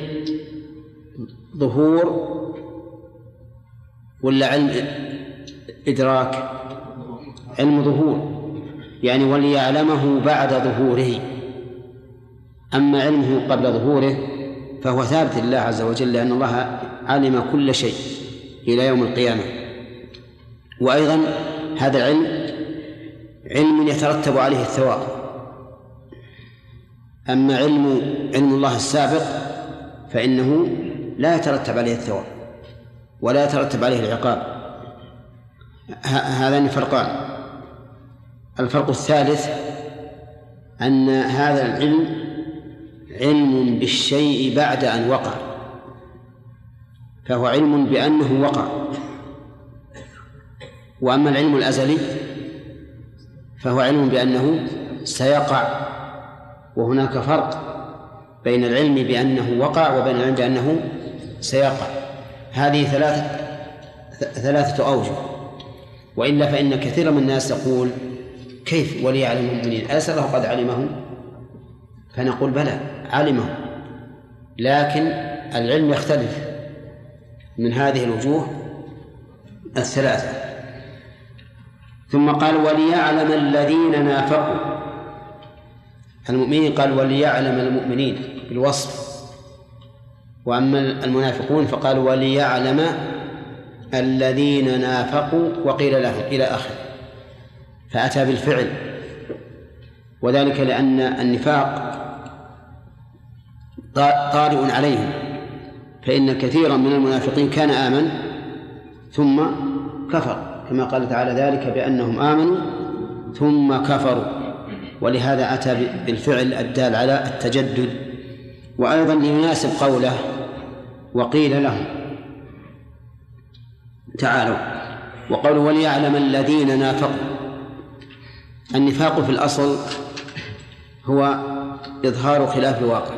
ظهور ولا علم إدراك؟ علم ظهور، يعني وليعلمه بعد ظهوره. أما علمه قبل ظهوره فهو ثابت لله عز وجل، لأن الله علم كل شيء إلى يوم القيامة. وأيضا هذا العلم علم يترتب عليه الثواب. أما علم الله السابق فإنه لا يترتب عليه الثواب ولا يترتب عليه العقاب. هذان فرقان. الفرق الثالث أن هذا العلم علم بالشيء بعد أن وقع، فهو علم بأنه وقع. وأما العلم الأزلي فهو علم بأنه سيقع، وهناك فرق بين العلم بأنه وقع وبين العلم بأنه سيقع. هذه ثلاثة أوجه. وإلا فإن كثير من الناس يقول كيف وليعلم المؤمنين؟ أليس الله قد علمه؟ فنقول بلى علمه، لكن العلم يختلف من هذه الوجوه الثلاثة. ثم قال وليعلم الذين نافقوا المؤمنين، قال وليعلم المؤمنين بالوصف. وأما المنافقون فقال وليعلم الذين نافقوا وقيل لهم إلى آخر، فأتى بالفعل، وذلك لأن النفاق طارئ عليهم، فإن كثيرا من المنافقين كان آمن ثم كفر، كما قال تعالى ذلك بأنهم آمنوا ثم كفروا، ولهذا أتى بالفعل الدال على التجدد. وأيضا ليناسب قوله وقيل لهم تعالوا، وقوله وليعلم الذين نافقوا. النفاق في الأصل هو إظهار خلاف الواقع،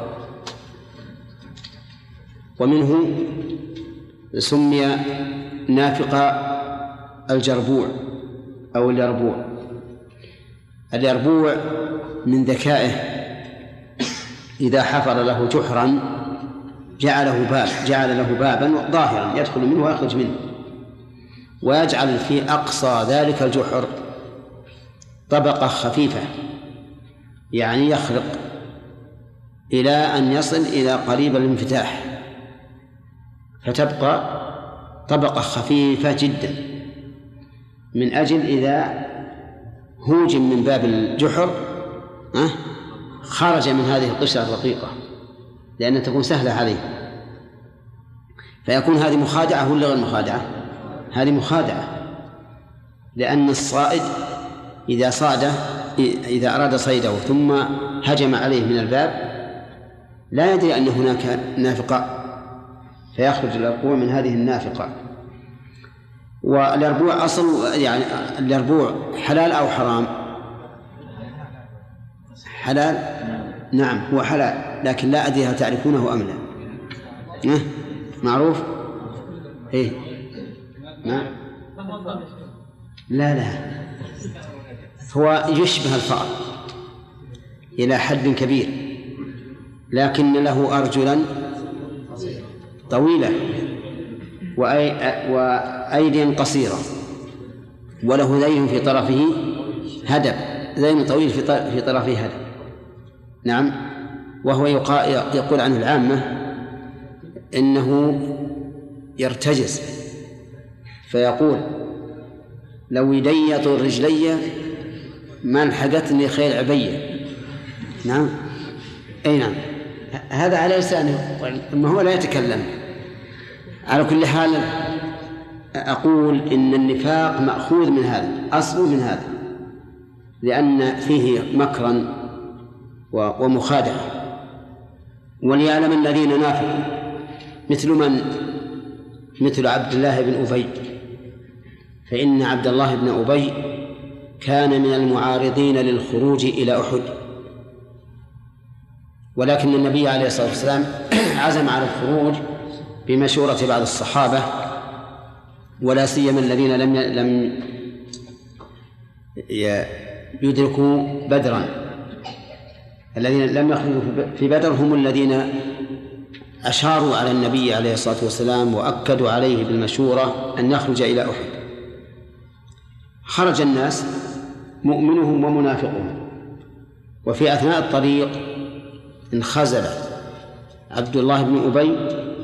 ومنه سمي نافق الجربوع أو اليربوع. اليربوع من ذكائه إذا حفر له جحرا جعل له بابا ظاهرا يدخل منه ويخرج منه، ويجعل في أقصى ذلك الجحر طبقة خفيفة، يعني يخلق إلى أن يصل إلى قريب الانفتاح، فتبقى طبقة خفيفة جدا، من أجل إذا هوجم من باب الجحر خرج من هذه القشرة الرقيقة، لأنها تكون سهلة عليه. فيكون هذه مخادعة ولا غير مخادعة؟ هذه مخادعة، لأن الصائد إذا أراد صيده ثم هجم عليه من الباب لا يدري أن هناك نافقة، فيخرج اليربوع من هذه النافقة. واليربوع أصل يعني اليربوع حلال أو حرام؟ حلال، نعم هو حلال، لكن لا أدري هل تعرفونه أم لا. معروف؟ إيه لا هو يشبه الفأر إلى حد كبير، لكن له أرجلا طويلة وأيدي قصيرة، وله ذيل في طرفه هدب، ذيل طويل في طرفه هدب. نعم. وهو يقول عنه العامة إنه يرتجز، فيقول لو يدي طول رجلي ما لحقتني خيل عبية. نعم أي نعم، هذا على لسانه أما هو لا يتكلم. على كل حال أقول إن النفاق مأخوذ من هذا، أصله من هذا، لأن فيه مكرا ومخادعة. وليعلم الذين نافقوا مثل عبد الله بن أبي، فإن عبد الله بن أبي كان من المعارضين للخروج إلى أحد، ولكن النبي عليه الصلاة والسلام عزم على الخروج بمشورة بعض الصحابة، ولا سيما الذين لم يدركوا بدرا. الذين لم يخرجوا في بدر هم الذين أشاروا على النبي عليه الصلاة والسلام وأكدوا عليه بالمشورة أن يخرج إلى أحد. خرج الناس مؤمنهم ومنافقهم. وفي أثناء الطريق انخزل عبد الله بن أبي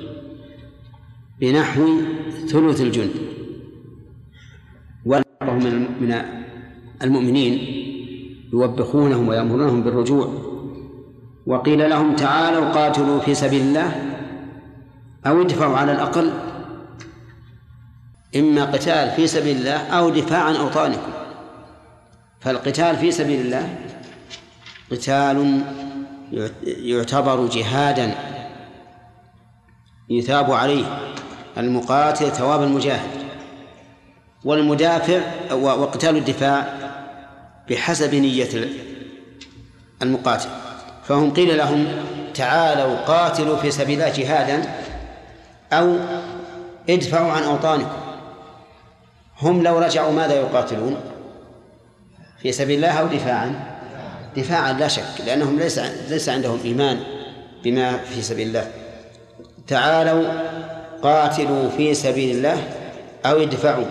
بنحو ثلث الجند، وأمرهم من المؤمنين يوبخونهم ويأمرونهم بالرجوع، وقيل لهم تعالوا قاتلوا في سبيل الله أو ادفعوا، على الأقل إما قتال في سبيل الله أو دفاع عن أوطانكم. فالقتال في سبيل الله قتال يعتبر جهادا يثاب عليه المقاتل ثواب المجاهد، والمدافع وقتال الدفاع بحسب نية المقاتل. فهم قيل لهم تعالوا قاتلوا في سبيل الله جهادا أو ادفعوا عن أوطانكم. هم لو رجعوا ماذا يقاتلون؟ في سبيل الله أو دفاعا؟ دفاعا لا شك، لأنهم ليس عندهم إيمان بما في سبيل الله. تعالوا قاتلوا في سبيل الله أو ادفعوا.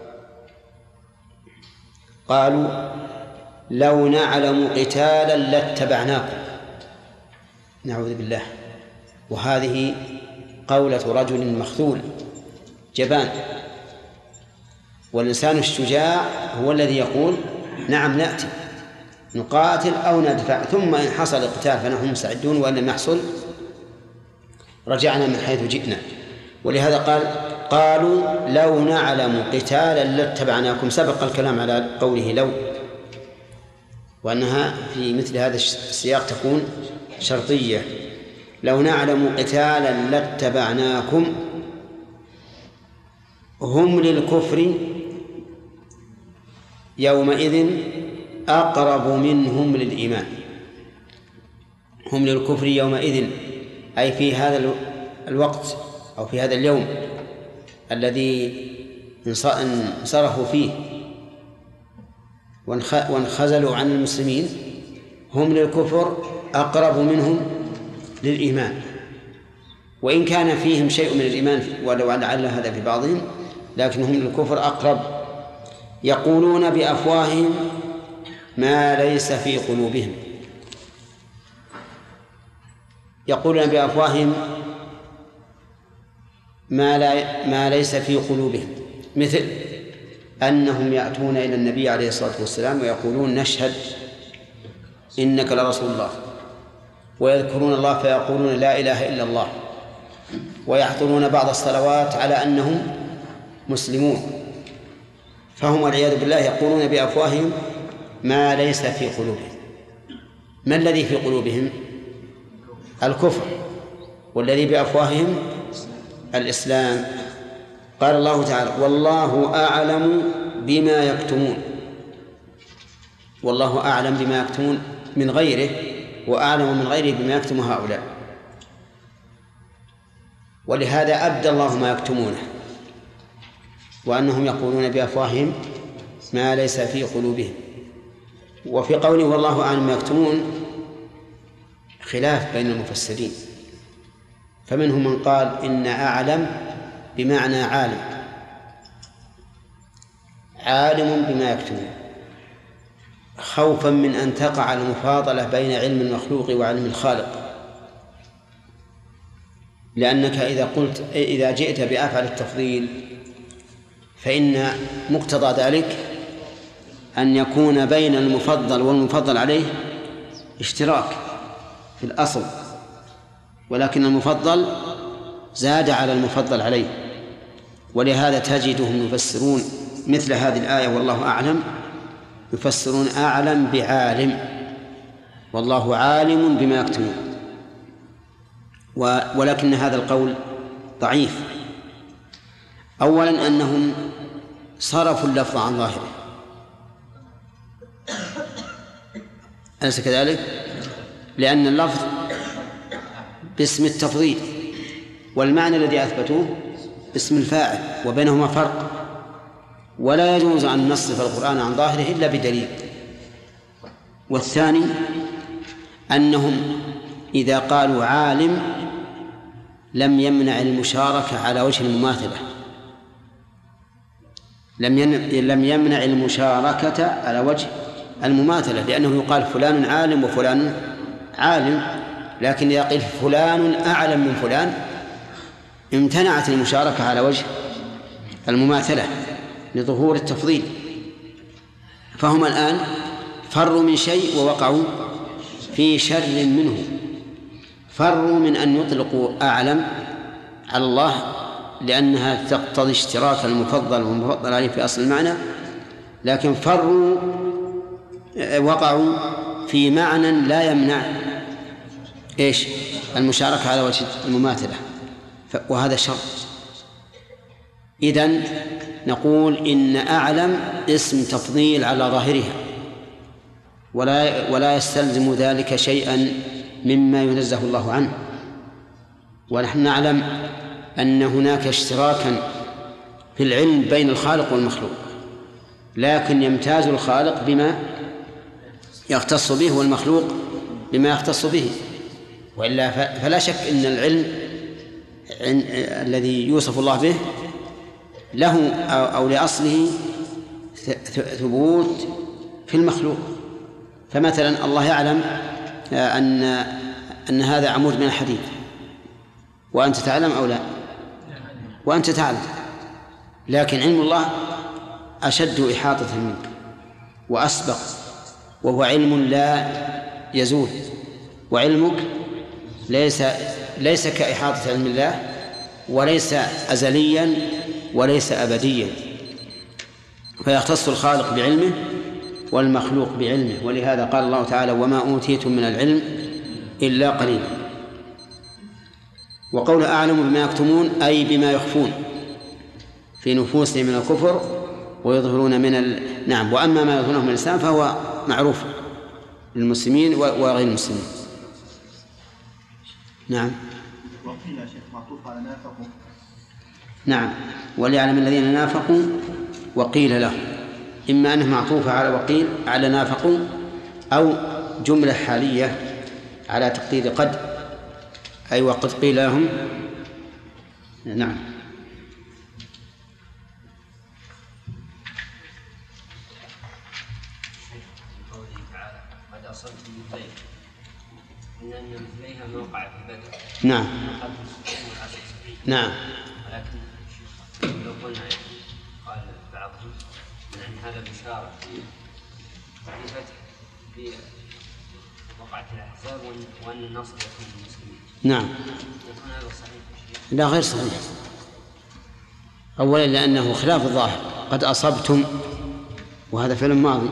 قالوا لو نعلم قتالا لاتبعناكم. نعوذ بالله. وهذه قولة رجل مخذول جبان، والإنسان الشجاع هو الذي يقول نعم نأتي نقاتل أو ندفع، ثم إن حصل القتال فنحن مستعدون، وإن لم يحصل رجعنا من حيث جئنا. ولهذا قالوا لو نعلم قتالا لاتبعناكم. سبق الكلام على قوله لو، وأنها في مثل هذا السياق تكون شرطية. لو نعلم قتالا لاتبعناكم. هم للكفر يومئذ أقرب منهم للإيمان. هم للكفر يومئذ أي في هذا الوقت أو في هذا اليوم الذي انصرفوا فيه وانخزلوا عن المسلمين، هم للكفر أقرب منهم للإيمان، وإن كان فيهم شيء من الإيمان ولو لعل هذا في بعضهم، لكنهم للكفر أقرب. يقولون بأفواههم ما ليس في قلوبهم. يقولون بأفواههم ما ليس في قلوبهم، مثل أنهم يأتون إلى النبي عليه الصلاة والسلام ويقولون نشهد إنك لرسول الله، ويذكرون الله فيقولون لا إله إلا الله، ويحضرون بعض الصلوات على أنهم مسلمون. فهم والعياذ بالله يقولون بأفواههم ما ليس في قلوبهم. ما الذي في قلوبهم؟ الكفر، والذي بأفواههم الإسلام. قال الله تعالى والله أعلم بما يكتمون. والله أعلم بما يكتمون من غيره، وأعلم من غيره بما يكتم هؤلاء، ولهذا أبدى الله ما يكتمونه، وأنهم يقولون بأفواههم ما ليس في قلوبهم. وفي قوله والله أعلم ما يكتمون خلاف بين المفسرين، فمنهم من قال إن أعلم بمعنى عالم، عالم بما يكتمون، خوفا من أن تقع المفاضلة بين علم المخلوق وعلم الخالق، لأنك إذا جئت بأفعل التفضيل فإن مقتضى ذلك أن يكون بين المفضل والمفضل عليه اشتراك في الأصل، ولكن المفضل زاد على المفضل عليه. ولهذا تجدهم يفسرون مثل هذه الآية والله أعلم، يفسرون أعلم بعالم، والله عالم بما يكتمون. ولكن هذا القول ضعيف. أولا أنهم صرفوا اللفظ عن ظاهره، أليس كذلك؟ لأن اللفظ باسم التفضيل، والمعنى الذي أثبتوه باسم الفاعل، وبينهما فرق، ولا يجوز أن نصرف القرآن عن ظاهره إلا بدليل. والثاني أنهم إذا قالوا عالم لم يمنع المشاركة على وجه المماثلة، لم يمنع المشاركة على وجه المماثلة، لأنه يقال فلان عالم وفلان عالم، لكن إذا قيل فلان أعلم من فلان امتنعت المشاركة على وجه المماثلة لظهور التفضيل. فهم الآن فروا من شيء ووقعوا في شر منه. فروا من أن يطلقوا أعلم على الله لأنها تقتضي اشتراك المفضل والمفضل عليه في أصل المعنى، لكن وقعوا في معنى لا يمنع المشاركة على وجه المماثلة، وهذا شر. إذن نقول إن أعلم اسم تفضيل على ظاهرها، ولا يستلزم ذلك شيئا مما ينزه الله عنه. ونحن نعلم أن هناك اشتراكا في العلم بين الخالق والمخلوق، لكن يمتاز الخالق بما يختص به والمخلوق بما يختص به، وإلا فلا شك أن العلم الذي يوصف الله به له أو لأصله ثبوت في المخلوق. فمثلا الله يعلم أن هذا عمود من الحديد، وأنت تعلم أو لا؟ وأنت تعلم، لكن علم الله أشد إحاطة منك وأسبق، وهو علم لا يزول، وعلمك ليس كإحاطة علم الله، وليس أزليا وليس أبديا، فيختص الخالق بعلمه والمخلوق بعلمه. ولهذا قال الله تعالى: وما أوتيتم من العلم إلا قليلا. وقول أعلم بما يكتمون أي بما يخفون في نفوسهم من الكفر ويظهرون نعم. وأما ما يظهرونه من الإسلام فهو معروف للمسلمين وغير المسلمين. نعم. وقيل يا شيخ معطوف على نافقوا. نعم، وليعلم الذين نافقوا وقيل له، إما أنه معطوف على وقيل على نافقوا، أو جملة حالية على تقدير قد، أي وقد قيل لهم. نعم. قوله تعالى: قد أصبت مثليها، إن مثليها موقع في بدر. نعم. نعم. ولكن لو قلنا قال بعضهم أن هذا بشارة في فتح في وقعة الأحزاب وأن النصر يكون للمسلمين. نعم. يكون هذا صحيح؟ لا، غير صحيح. أولا لأنه خلاف الظاهر، قد أصبتم وهذا فعل ماضي،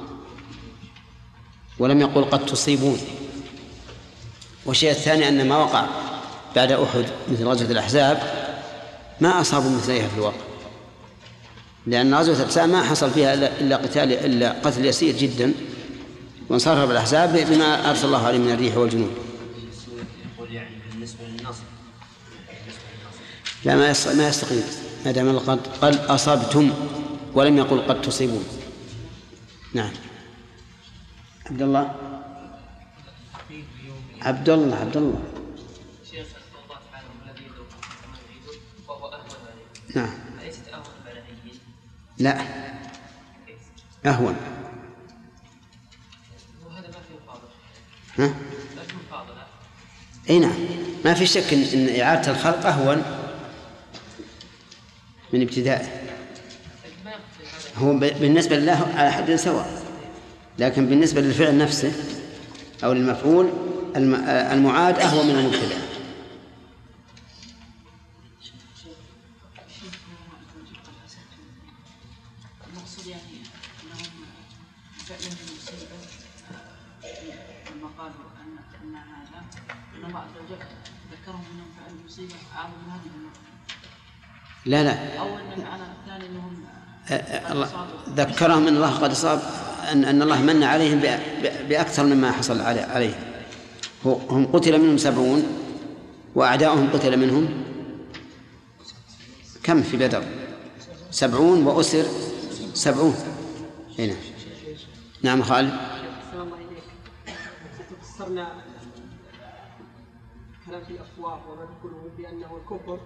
ولم يقل قد تصيبون. والشيء الثاني أن ما وقع بعد أحد مثل غزوة الأحزاب ما أصابوا مثلها في الواقع، لأن غزوة الأحزاب ما حصل فيها إلا قتل يسير جدا، وانصرف الأحزاب بما أرسل الله عليه من الريح والجنود. يقول يعني بالنسبة للنصر لا، ما يستقيم ما دام قد أصبتم ولم يقل قد تصيبون. نعم. عبد الله شيخ الله تعالى الذي يدعو كما يريد وهو أهون عليه. نعم. أليست أهون بلديه؟ لا، أهون. وهذا ما فيه فاضل. ها؟ لا فيه فاضل. أي نعم، ما في شك إن إعادة الخلق أهون من ابتدائه. هو بالنسبة لله على حد سواء، لكن بالنسبة للفعل نفسه أو للمفعول المعاد أهون من المبتدأ. المقصود يعني أنهم فعلا المصيبة لما قالوا أن هذا أن الله عز وجل ذكرهم أنهم فعلا المصيبة أعظم من هذه المرة. لا أو أن المعنى الثاني أنهم ذكرهم أن الله قد أصاب، أن الله من عليهم بأكثر مما حصل عليه. هم قتل منهم 70 وأعداؤهم قتل منهم كم في بدر؟ 70 وأسر 70. هنا. نعم خالد. السلام الله إليك. فسرنا كلام في الأفواه وما تقوله بأنه الكفر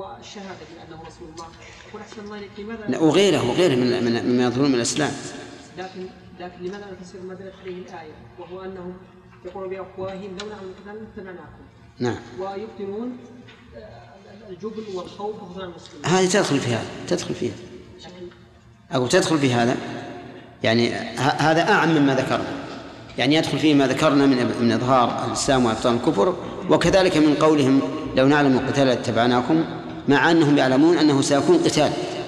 والشهادة بأنه رسول الله. يقول أحسن الله إليك لماذا؟ لا، وغيره مما يظهرون من الإسلام. لكن لماذا لا تفسر ما دلت عليه الآية وهو أنهم يقولون بأفواههم لو نعلم القتال لاتبعناكم. نعم. ويبطنون الجبن والخوف وخذلان المسلمين. هذه تدخل فيها أو تدخل في هذا، يعني هذا أعم مما ذكرنا، يعني يدخل فيه ما ذكرنا من إظهار الإسلام وإبطان الكفر، وكذلك من قولهم لو نعلم القتال لاتبعناكم، مع أنهم يعلمون أنه سيكون قتال،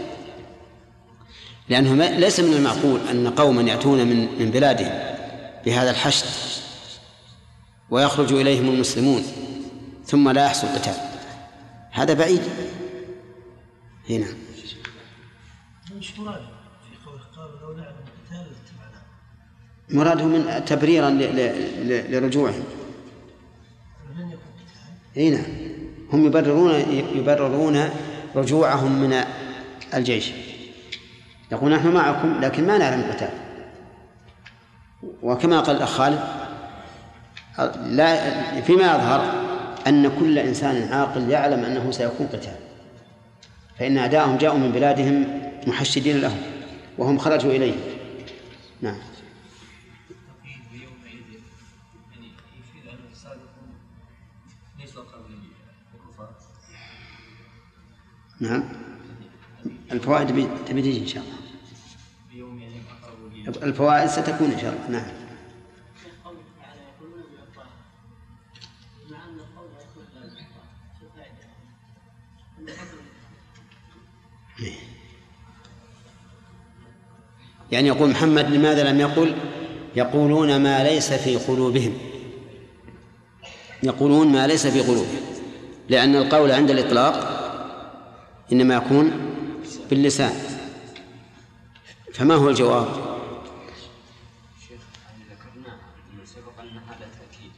لأنه ليس من المعقول أن قوما يأتون من بلادهم بهذا الحشد ويخرج إليهم المسلمون ثم لا يحصل قتال، هذا بعيد. هنا مش مراد في قوله قالوا لو نعلم القتال لاتبعناه، مراده من تبريرا لرجوعهم. لن يكون قتال. هنا هم يبررون رجوعهم من الجيش، يقول نحن معكم لكن ما نعلم القتال. وكما قال الأخ خالد، لا فيما يظهر أن كل إنسان عاقل يعلم أنه سيكون قتال، فإن أعداءهم جاءوا من بلادهم محشدين لهم وهم خرجوا إليه. نعم. نعم. الفوائد تبي تجي إن شاء الله، الفوائد ستكون إن شاء الله. نعم. يعني يقول محمد لماذا لم يقولون ما ليس في قلوبهم، يقولون ما ليس في قلوبهم، لأن القول عند الإطلاق إنما يكون باللسان. فما هو الجواب؟ شيخ ذكرنا سبق أن هذا تأكيد.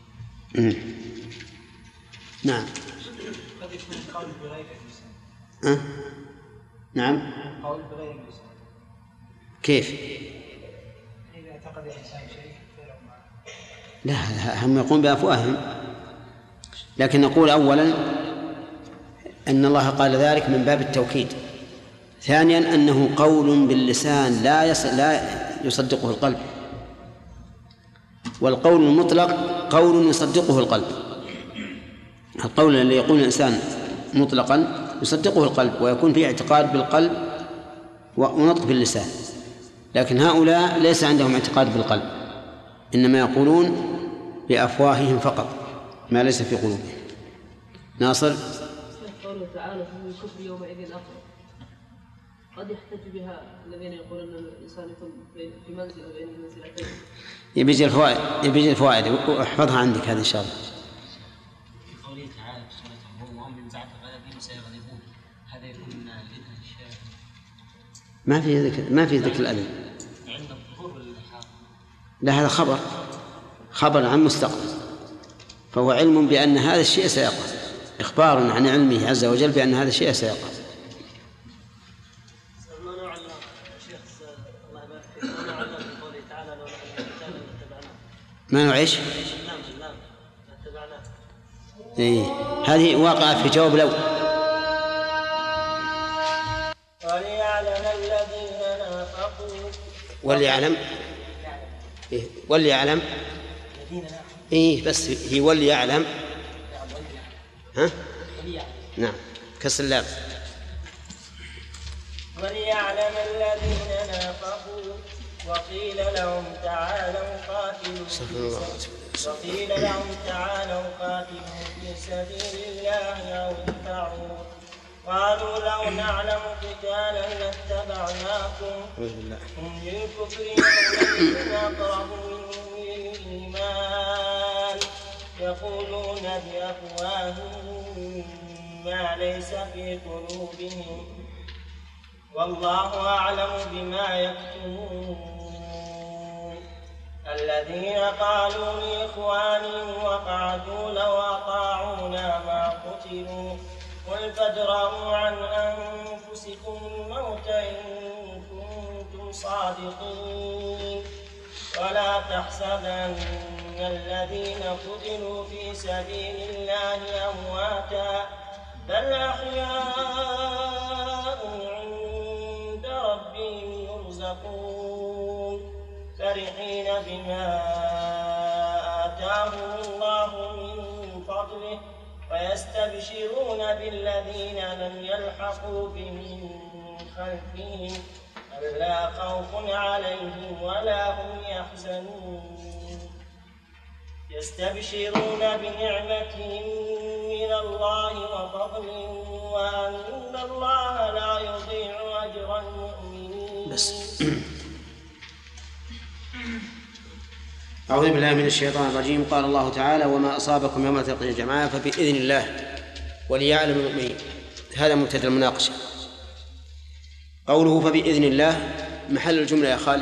نعم. قد يكون قول بغير اللسان. نعم. قول بغير اللسان. كيف؟ إذا اعتقد الإنسان شيء فعله معه. لا، هم يقوم بأفواههم، لكن نقول أولا أن الله قال ذلك من باب التوكيد. ثانيا أنه قول باللسان لا يصدقه القلب، والقول المطلق قول يصدقه القلب. القول الذي يقول الإنسان مطلقا يصدقه القلب ويكون فيه اعتقاد بالقلب ونطق باللسان، لكن هؤلاء ليس عندهم اعتقاد بالقلب، إنما يقولون بأفواههم فقط ما ليس في قلوبهم. ناصر. قوله تعالى فمن الكفر يومئذ أقرب، قد يحتج بها الذين يقولون أن الإنسان يكون في منزل أو بين منزلتين. يبيج الفوائد واحفظها عندك هذه إن شاء الله. في قوله تعالى في سورة الروم وهم من بعد غلبهم سيغلبون، هذا يكون لأن الشيء ما في ذكر الأذن عند الظهور والإلحاق. لا، هذا خبر عن مستقبل، فهو علم بأن هذا الشيء سيقع، إخبار عن علمه عز وجل بأن هذا الشيء سيقع. ما نوعيش؟ إيه، هذه واقعة في جواب لو. وليعلم الذين نافقوا. وليعلم. إيه، وليعلم. إيه، بس هي وليعلم. ها؟ نعم، كسر اللام. وليعلم الذين نافقوا وقيل لهم تعالوا قاتلوا في سبيل الله أو ادفعوا، قالوا لو نعلم قتالا لاتبعناكم هم للكفر يومئذ أقرب منهم للإيمان يقولون بأفواههم ما ليس في قلوبهم والله أعلم بما يكتمون. الذين قالوا لإخوانهم وقعدوا لو أطاعونا ما قتلوا قل فادرءوا عن أنفسكم الموت إن كنتم صادقين ولا تحسبن الذين قتلوا في سبيل الله أمواتا بل أحياء عند ربهم يرزقون فرحين بما آتاهم الله من فضله ويستبشرون بالذين لم يلحقوا بهم خلفهم ألا خوف عليهم ولا هم يحزنون يستبشرون بنعمة من الله وفضل وأن الله لا يضيع أجر المؤمنين. بس أعوذ بالله من الشيطان الرجيم. قال الله تعالى: وما أصابكم يوم التقى الجمعان فبإذن الله وليعلم المؤمنين. هذا مبتدأ المناقشة. قوله فبإذن الله محل الجملة يا خالد.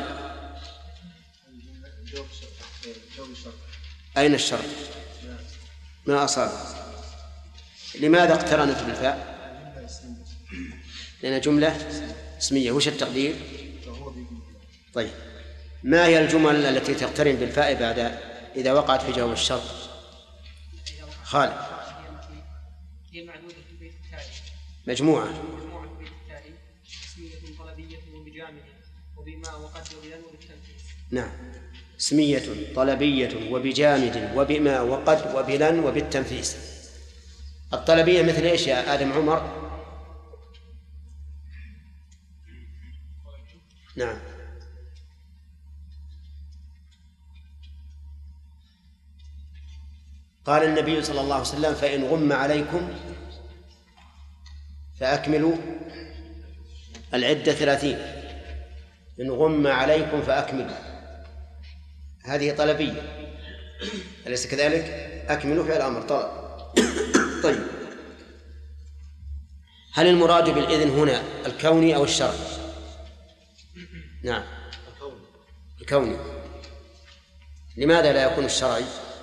أين الشرط؟ ما أصاب. لماذا اقترنت بالفاء؟ لأن جملة اسمية. وش التقدير؟ طيب، ما هي الجمل التي تقترن بالفاء بعد إذا وقعت في جواب الشرط؟ خالد. هي المعدودة في البيت التالي. مجموعة في البيت التالي اسمية طلبية وبجامد وبما وقد وبلن وبالتنفيذ. نعم، اسمية طلبية وبجامد وبما وقد وبلن وبالتنفيس. الطلبية مثل إيش يا آدم عمر؟ نعم، قال النبي صلى الله عليه وسلم: فإن غم عليكم فأكملوا العدة 30. إن غم عليكم فأكملوا، هذه طلبية أليس كذلك؟ أكملوا فعل الأمر طلب. طيب، هل المراد بالإذن هنا الكوني أو الشرعي؟ نعم، الكوني. لماذا لا يكون الشرعي؟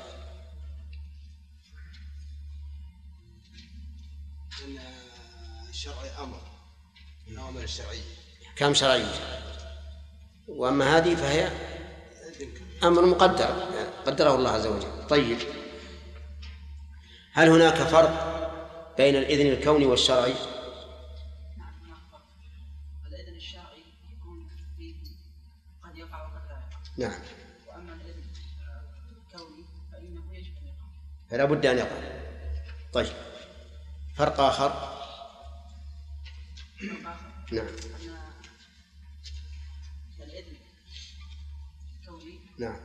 لأن الشرعي أمر من أوامر الشرعية، أحكام شرعية، وأما هذه فهي أمر مقدر قدره الله عز وجل. طيب، هل هناك فرق بين الإذن الكوني والشرعي؟ نعم، هناك فرق. الإذن الشرعي يكون فيه قد يقع وقد لا يقع. نعم. وأما الإذن الكوني فإنه يجب أن يقع. فلا بد أن يقع. طيب، فرق آخر. نعم. أن الإذن الكوني نعم.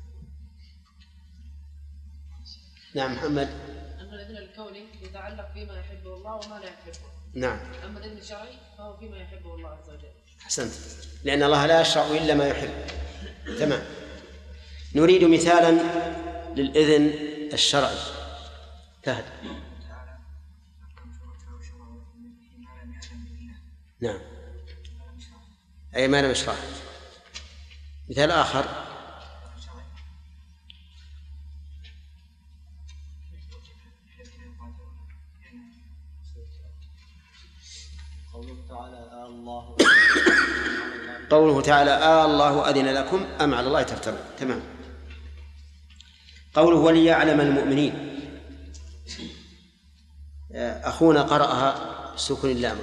نعم محمد. أن الإذن الكوني يتعلق بما يحبه الله وما لا يحبه. نعم. أما الإذن الشرعي فهو فيما يحبه الله عز وجل. أحسنت، لأن الله لا يشرع إلا ما يحب. تمام. نريد مثالا للإذن الشرعي. فهد. نعم، أي ما لم يشرع. مثال آخر. قوله تعالى: الله أذن لكم أم على الله تفترون. تمام. قوله وليعلم المؤمنين، أخونا قرأها سكون اللام.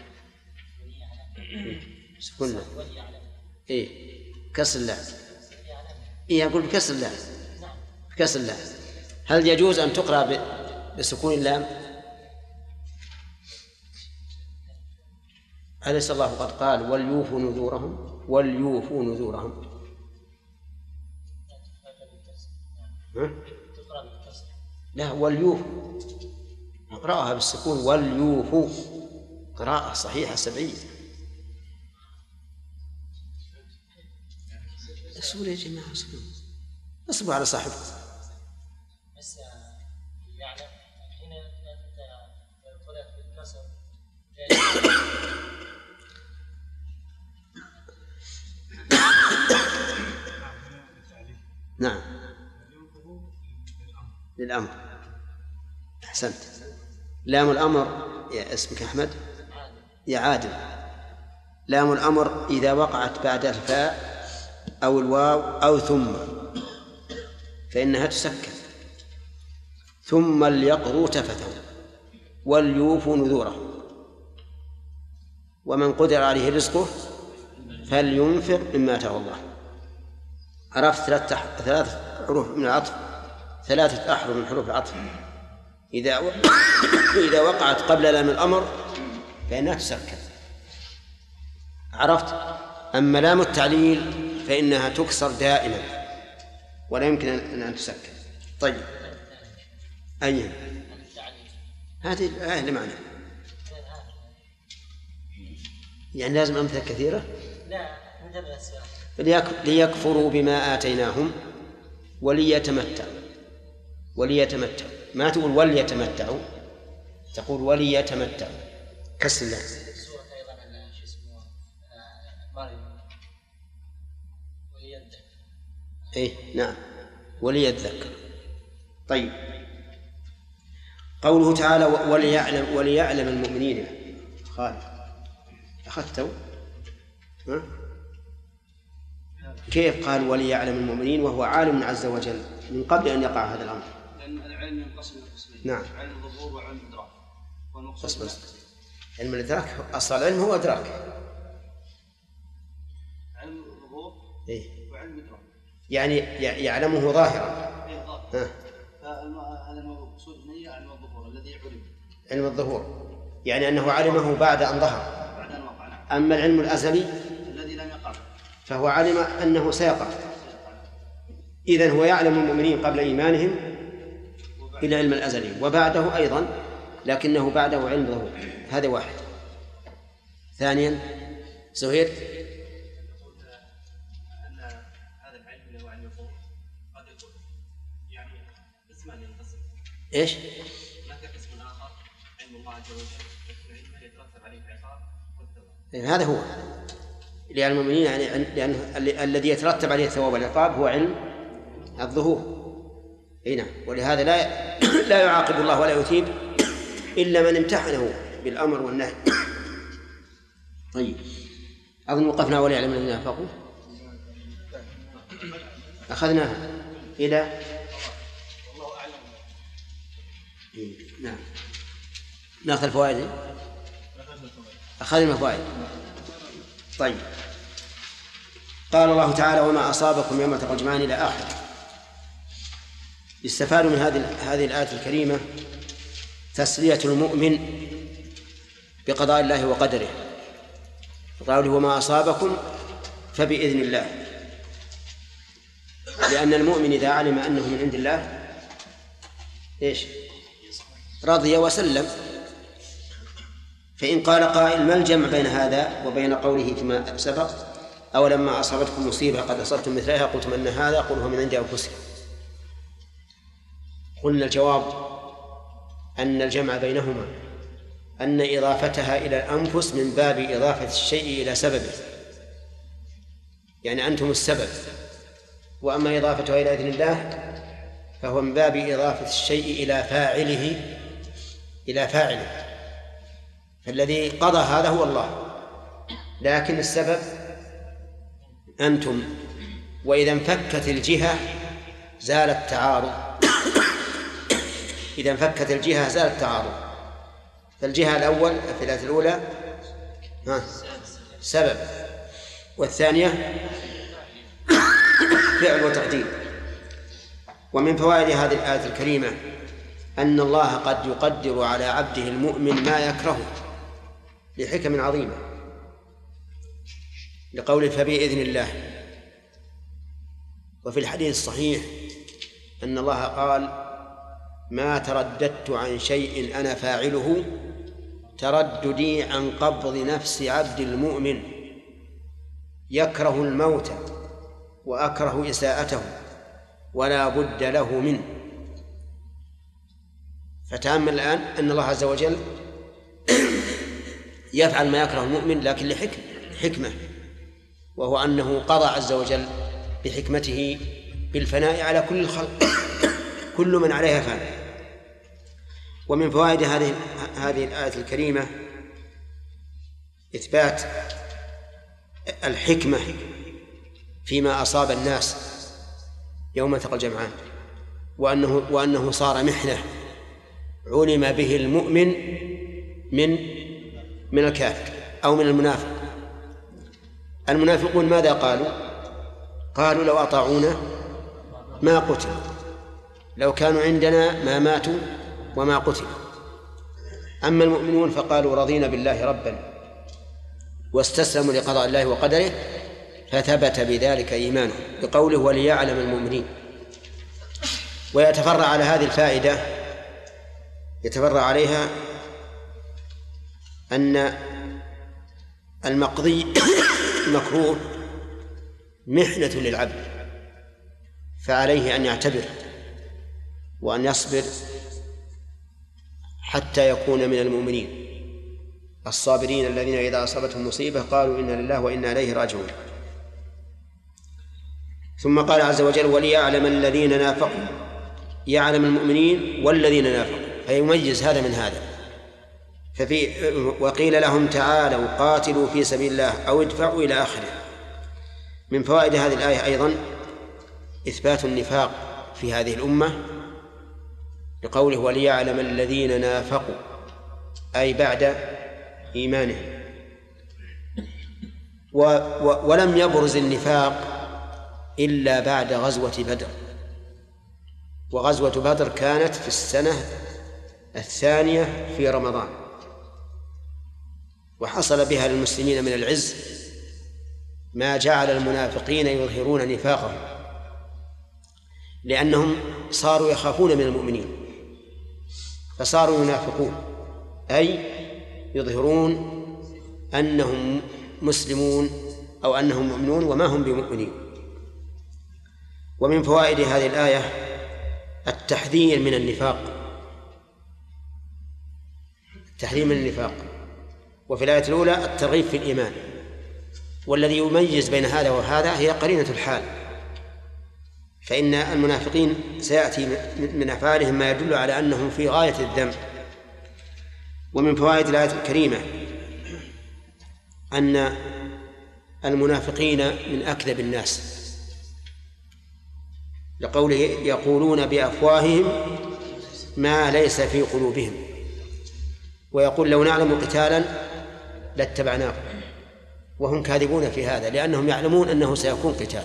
سكون اللام. إيه، كسر اللام. إيه، أقول بكسر اللام. بكسر اللام. هل يجوز أن تقرأ بسكون اللام؟ أليس الله قد قال: وليوفوا نذورهم؟ وليوفوا نذورهم. لا، وليوفوا. اقرأها بالسكون، وليوفوا، قراءة صحيحة سبعية. اصبروا يا جماعة، اصبروا على صاحبكم. بس يعلم حين تدخل بالكسر نعم، للأمر. أحسنت. لام الأمر يا اسمك أحمد يا عادل. لام الأمر إذا وقعت بعد الفاء أو الواو أو ثم فإنها تسكن. ثم ليقضوا تفثهم وليوفوا نذورهم ومن قدر عليه رزقه فلينفق مما آتاه الله. عرفت ثلاث حروف من العطف، 3 أحرف من حروف العطف إذا وقعت قبل لام الأمر فإنها تسكن. عرفت؟ أما لام التعليل فإنها تكسر دائما ولا يمكن أن تسكن. طيب أي هذه الآية اللي معنا يعني لازم أمثلة كثيرة؟ لا مجرد أسئلة. ليكفروا بما آتيناهم وليتمتعوا. ما تقول وليتمتعوا، تقول وليتمتعوا كسر الله. سورة أيضا شو اسمه مريم وليذكر. إيه نعم وليذكر. طيب قوله تعالى وليعلم المؤمنين. خالد أخذته كيف قال وليعلم المؤمنين وهو عالم عز وجل من قبل أن يقع هذا الأمر؟ لأن العلم ينقسم إلى قسمين. نعم. علم الظهور وعلم الإدراك. بس علم الإدراك أصل العلم هو إدراك. علم الظهور وعلم الإدراك يعني يعلمه ظاهرا. هذا المقصود به علم الظهور الذي علم. علم الظهور يعني أنه علمه بعد أن ظهر. بعد أن وقع. أما العلم الأزلي الذي لم يقع فهو علم أنه سيقع. إذن هو يعلم المؤمنين قبل إيمانهم إلى علم الأزلي وبعده أيضا، لكنه بعده علم ظهور. هذا واحد. ثانيا زهير أن هذا العلم اللي هو علم الظهور قد يكون يعني قسمان ينقسم. إيش؟ هناك قسم آخر علم الله عز وجل يكون علما يترتب عليه العقاب والثواب. هذا هو لأن المؤمنين يعني لأن الذي يترتب عليه الثواب والعقاب هو علم الظهور. نعم. ولهذا لا يعاقب الله ولا يثيب إلا من امتحنه بالأمر والنهي. طيب أظن وقفنا وليعلم الذين نافقوا أخذناها إلى نعم. ناخذ الفوائد. أخذنا الفوائد. طيب قال الله تعالى وما أصابكم يوم التقى الجمعان إلى آخر. يستفاد من هذه الآية الكريمة تسلية المؤمن بقضاء الله وقدره. قوله وما أصابكم فبإذن الله، لأن المؤمن إذا علم أنه من عند الله إيش رضي وسلم. فإن قال قائل ما الجمع بين هذا وبين قوله فيما سبق أولما أصابتكم مصيبة قد أصبتم مثلها قلتم أن هذا قل هو من عند أنفسكم؟ قلنا الجواب أن الجمع بينهما أن إضافتها إلى الأنفس من باب إضافة الشيء إلى سببه، يعني أنتم السبب، وأما إضافتها إلى إذن الله فهو من باب إضافة الشيء إلى فاعله فالذي قضى هذا هو الله، لكن السبب أنتم. وإذا انفكت الجهة زال التعارض. إذا انفكت الجهة زال التعارض. فالجهة في الآية الأولى سبب، والثانية فعل وتقدير. ومن فوائد هذه الآية الكريمة أن الله قد يقدر على عبده المؤمن ما يكرهه لحكم عظيمة، لقوله فبإذن الله. وفي الحديث الصحيح أن الله قال ما ترددت عن شيء أنا فاعله ترددي عن قبض نفس عبد المؤمن يكره الموت وأكره إساءته ولا بد له منه. فتأمل الآن أن الله عز وجل يفعل ما يكره المؤمن لكن لحكمة، وهو أنه قضى عز وجل بحكمته بالفناء على كل الخلق، كل من عليها فان. ومن فوائد هذه الآية الكريمة إثبات الحكمة فيما أصاب الناس يوم التقى الجمعان، وأنه صار محنة علم به المؤمن من الكافر أو من المنافق. المنافقون ماذا قالوا؟ قالوا لو أطاعونا ما قتلوا، لو كانوا عندنا ما ماتوا وما قتلوا. أما المؤمنون فقالوا رضينا بالله ربا واستسلموا لقضاء الله وقدره، فثبت بذلك إيمانهم بقوله وليعلم المؤمنين. ويتفرع على هذه الفائدة، يتفرع عليها أن المقضي مكروه محنة للعبد، فعليه أن يعتبر وأن يصبر حتى يكون من المؤمنين الصابرين الذين إذا أصابتهم مصيبة قالوا إنا لله وإنا إليه راجعون. ثم قال عز وجل وليعلم الذين نافقوا، يعلم المؤمنين والذين نافقوا، فيميز هذا من هذا. وقيل لهم تعالوا قاتلوا في سبيل الله أو ادفعوا إلى آخره. من فوائد هذه الآية أيضا إثبات النفاق في هذه الأمة بقوله وليعلم الذين نافقوا، أي بعد إيمانهم. ولم يبرز النفاق إلا بعد غزوة بدر، وغزوة بدر كانت في السنة 2 في رمضان، وحصل بها للمسلمين من العز ما جعل المنافقين يظهرون نفاقهم، لأنهم صاروا يخافون من المؤمنين فصاروا ينافقون، أي يظهرون أنهم مسلمون أو أنهم مؤمنون وما هم بمؤمنين. ومن فوائد هذه الآية التحذير من النفاق، التحذير من النفاق. وفي الآية الأولى الترغيب في الإيمان، والذي يميز بين هذا وهذا هي قرينة الحال، فإن المنافقين سيأتي من أفعالهم ما يدل على أنهم في غاية الذنب. ومن فوائد الآية الكريمة أن المنافقين من أكذب الناس، لقوله يقولون بأفواههم ما ليس في قلوبهم، ويقول لو نعلم قتالا لاتبعناكم، وهم كاذبون في هذا لأنهم يعلمون أنه سيكون قتال.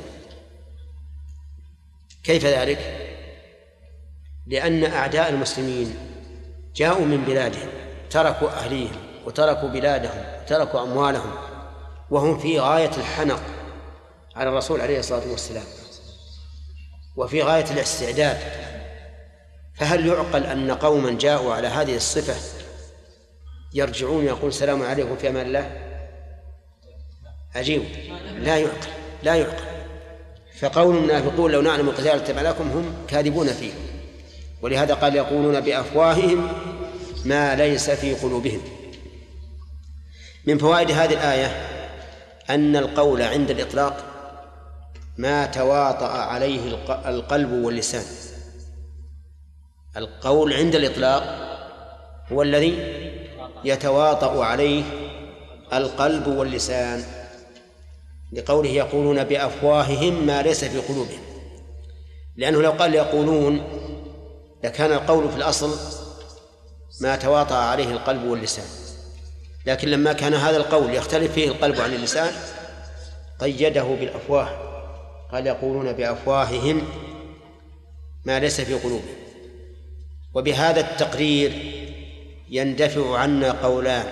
كيف ذلك؟ لأن أعداء المسلمين جاءوا من بلادهم، تركوا أهليهم وتركوا بلادهم وتركوا أموالهم، وهم في غاية الحنق على الرسول عليه الصلاة والسلام وفي غاية الاستعداد. فهل يعقل أن قوما جاءوا على هذه الصفة يرجعون يقول السلام عليكم في أمان الله؟ عجيب، لا يعقل، لا يعقل. فقول المنافقون لو نعلم القتال لاتبعناكم هم كاذبون فيه، ولهذا قال يقولون بأفواههم ما ليس في قلوبهم. من فوائد هذه الآية أن القول عند الإطلاق ما تواطأ عليه القلب واللسان. القول عند الإطلاق هو الذي يتواطأ عليه القلب واللسان، لقوله يقولون بأفواههم ما ليس في قلوبهم، لأنه لو قال يقولون لكان القول في الأصل ما تواطأ عليه القلب واللسان، لكن لما كان هذا القول يختلف فيه القلب عن اللسان قيده بالأفواه، قال يقولون بأفواههم ما ليس في قلوبهم. وبهذا التقرير يندفع عنا قولان.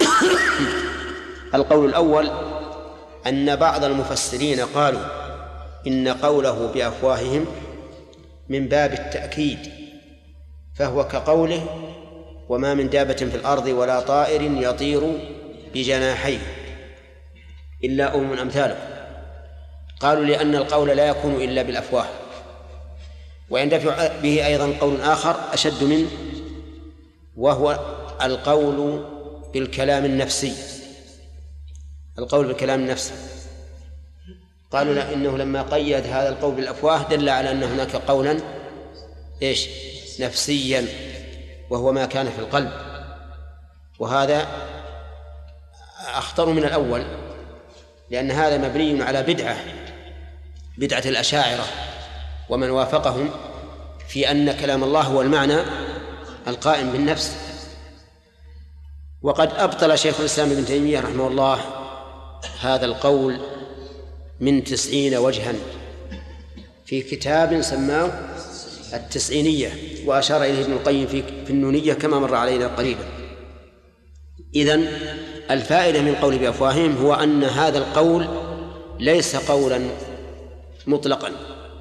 القول الأول أن بعض المفسرين قالوا إن قوله بأفواههم من باب التأكيد، فهو كقوله وما من دابة في الأرض ولا طائر يطير بجناحيه إلا أمم أمثالكم. قالوا لأن القول لا يكون إلا بالأفواه. ويندفع به أيضا قول آخر أشد منه، وهو القول بالكلام النفسي. القول بالكلام النفسي قالوا إنه لما قيد هذا القول بالأفواه دل على أن هناك قولا نفسيا، وهو ما كان في القلب، وهذا أخطر من الأول، لأن هذا مبني على بدعة الأشاعرة ومن وافقهم في أن كلام الله هو المعنى القائم بالنفس. وقد أبطل شيخ الإسلام ابن تيمية رحمه الله هذا القول من 90 وجها في كتاب سماه التسعينية، وأشار إليه ابن القيم في النونية كما مر علينا قريبا. إذن الفائدة من قول بأفواههم هو أن هذا القول ليس قولا مطلقا.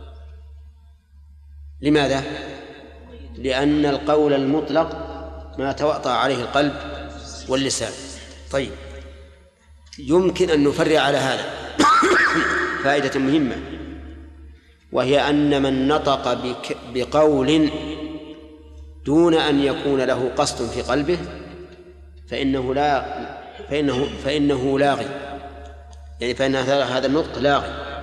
لماذا؟ لأن القول المطلق ما تواطأ عليه القلب واللسان. طيب، يمكن أن نفرع على هذا فائدة مهمة، وهي أن من نطق بقول دون أن يكون له قصد في قلبه فإنه لاغي، يعني فإن هذا النطق لاغي.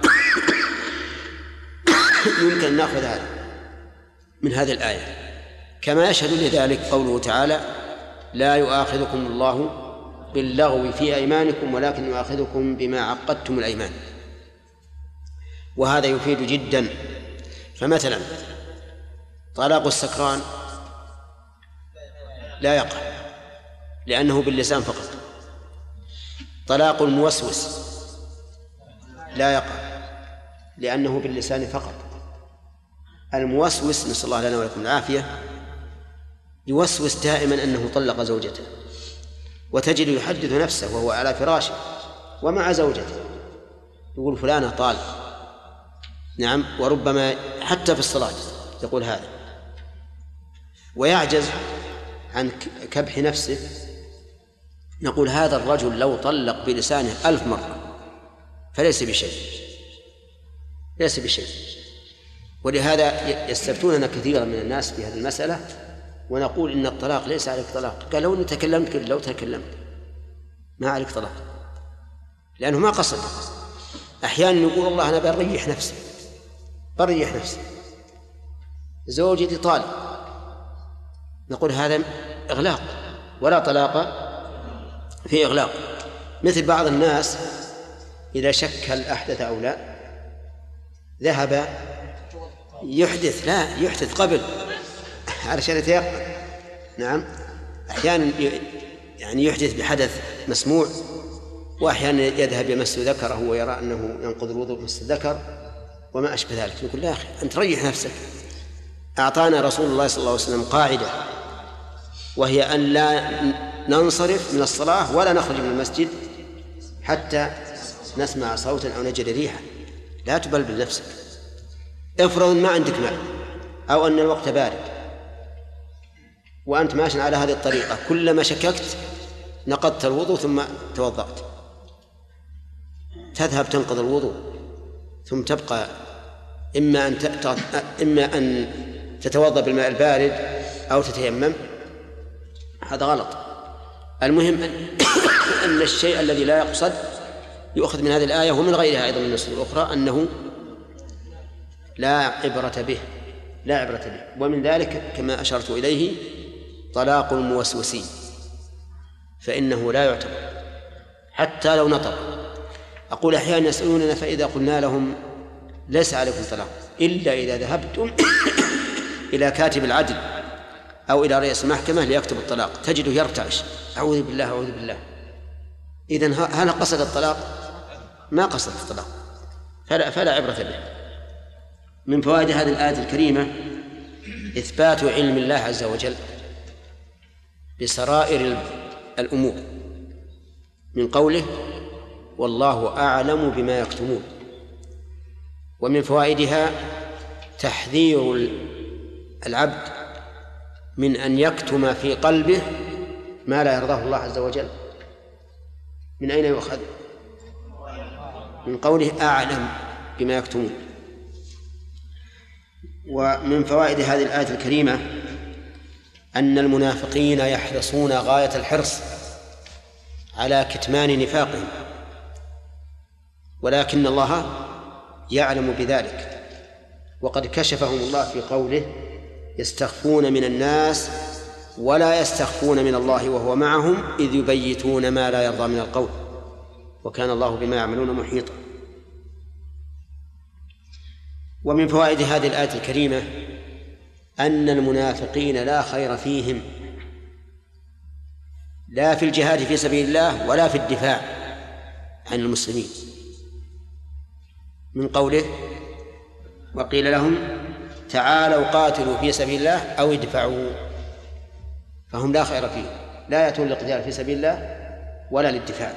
يمكن أن نأخذ هذا من هذه الآية، كما يشهد لذلك قوله تعالى: لا يؤاخذكم الله باللغو في أيمانكم ولكن يؤاخذكم بما عقدتم الأيمان. وهذا يفيد جدا. فمثلا طلاق السكران لا يقع لأنه باللسان فقط. طلاق الموسوس لا يقع لأنه باللسان فقط. الموسوس، نسأل الله لنا ولكم العافية، يوسوس دائما أنه طلق زوجته، وتجد يحدث نفسه وهو على فراشه ومع زوجته يقول فلانة طالق. نعم، وربما حتى في الصلاة يقول هذا، ويعجز عن كبح نفسه. نقول هذا الرجل لو طلق بلسانه 1000 مرة فليس بشيء، ليس بشيء. ولهذا يستفتوننا كثيرا من الناس في هذه المسألة، ونقول إن الطلاق ليس عليك طلاق. قال لو تكلمت، لو تكلمت ما عليك طلاق، لأنه ما قصد. أحيانا يقول الله أنا بريح نفسي، زوجتي طالق، نقول هذا إغلاق، ولا طلاق في إغلاق. مثل بعض الناس إذا شك هل أحدث أو لا ذهب يحدث، لا يحدث قبل علشان يتيقن. نعم، أحيانا يعني يحدث بحدث مسموع، وأحيانا يذهب يمس ذكره ويرى أنه ينقض الوضوء مس الذكر وما أشبه ذلك. يقول لا أخي، أنت ريح نفسك. أعطانا رسول الله صلى الله عليه وسلم قاعدة، وهي أن لا ننصرف من الصلاة ولا نخرج من المسجد حتى نسمع صوتا أو نجد ريحا. لا تبلبل نفسك. افرض ما عندك ماء أو أن الوقت بارد وأنت ماشي على هذه الطريقة، كلما شككت نقضت الوضوء ثم توضأت، تذهب تنقض الوضوء ثم تبقى إما أن تتوضأ بالماء البارد أو تتيمم. هذا غلط. المهم أن الشيء الذي لا يقصد يؤخذ من هذه الآية ومن غيرها أيضا من النصوص الأخرى أنه لا عبرة به. ومن ذلك كما أشرت إليه طلاق الموسوسين، فإنه لا يعتبر حتى لو نطق. أقول أحيانا يسألوننا فإذا قلنا لهم ليس عليكم طلاق إلا إذا ذهبتم إلى كاتب العدل أو إلى رئيس المحكمة ليكتب الطلاق، تجده يرتعش، أعوذ بالله. إذن هل قصد الطلاق؟ ما قصد الطلاق، فلا عبرة به. من فوائد هذه الآية الكريمة إثبات علم الله عز وجل بسرائر الأمور، من قوله والله أعلم بما يكتمون. ومن فوائدها تحذير العبد من أن يكتم في قلبه ما لا يرضاه الله عز وجل. من أين يؤخذ؟ من قوله أعلم بما يكتمون. ومن فوائد هذه الآية الكريمة أن المنافقين يحرصون غاية الحرص على كتمان نفاقهم، ولكن الله يعلم بذلك، وقد كشفهم الله في قوله يستخفون من الناس ولا يستخفون من الله وهو معهم إذ يبيتون ما لا يرضى من القول وكان الله بما يعملون محيطا. ومن فوائد هذه الآية الكريمة أن المنافقين لا خير فيهم لا في الجهاد في سبيل الله ولا في الدفاع عن المسلمين، من قوله وقيل لهم تعالوا قاتلوا في سبيل الله أو ادفعوا، فهم لا خير فيه، لا يأتون للقتال في سبيل الله ولا للدفاع.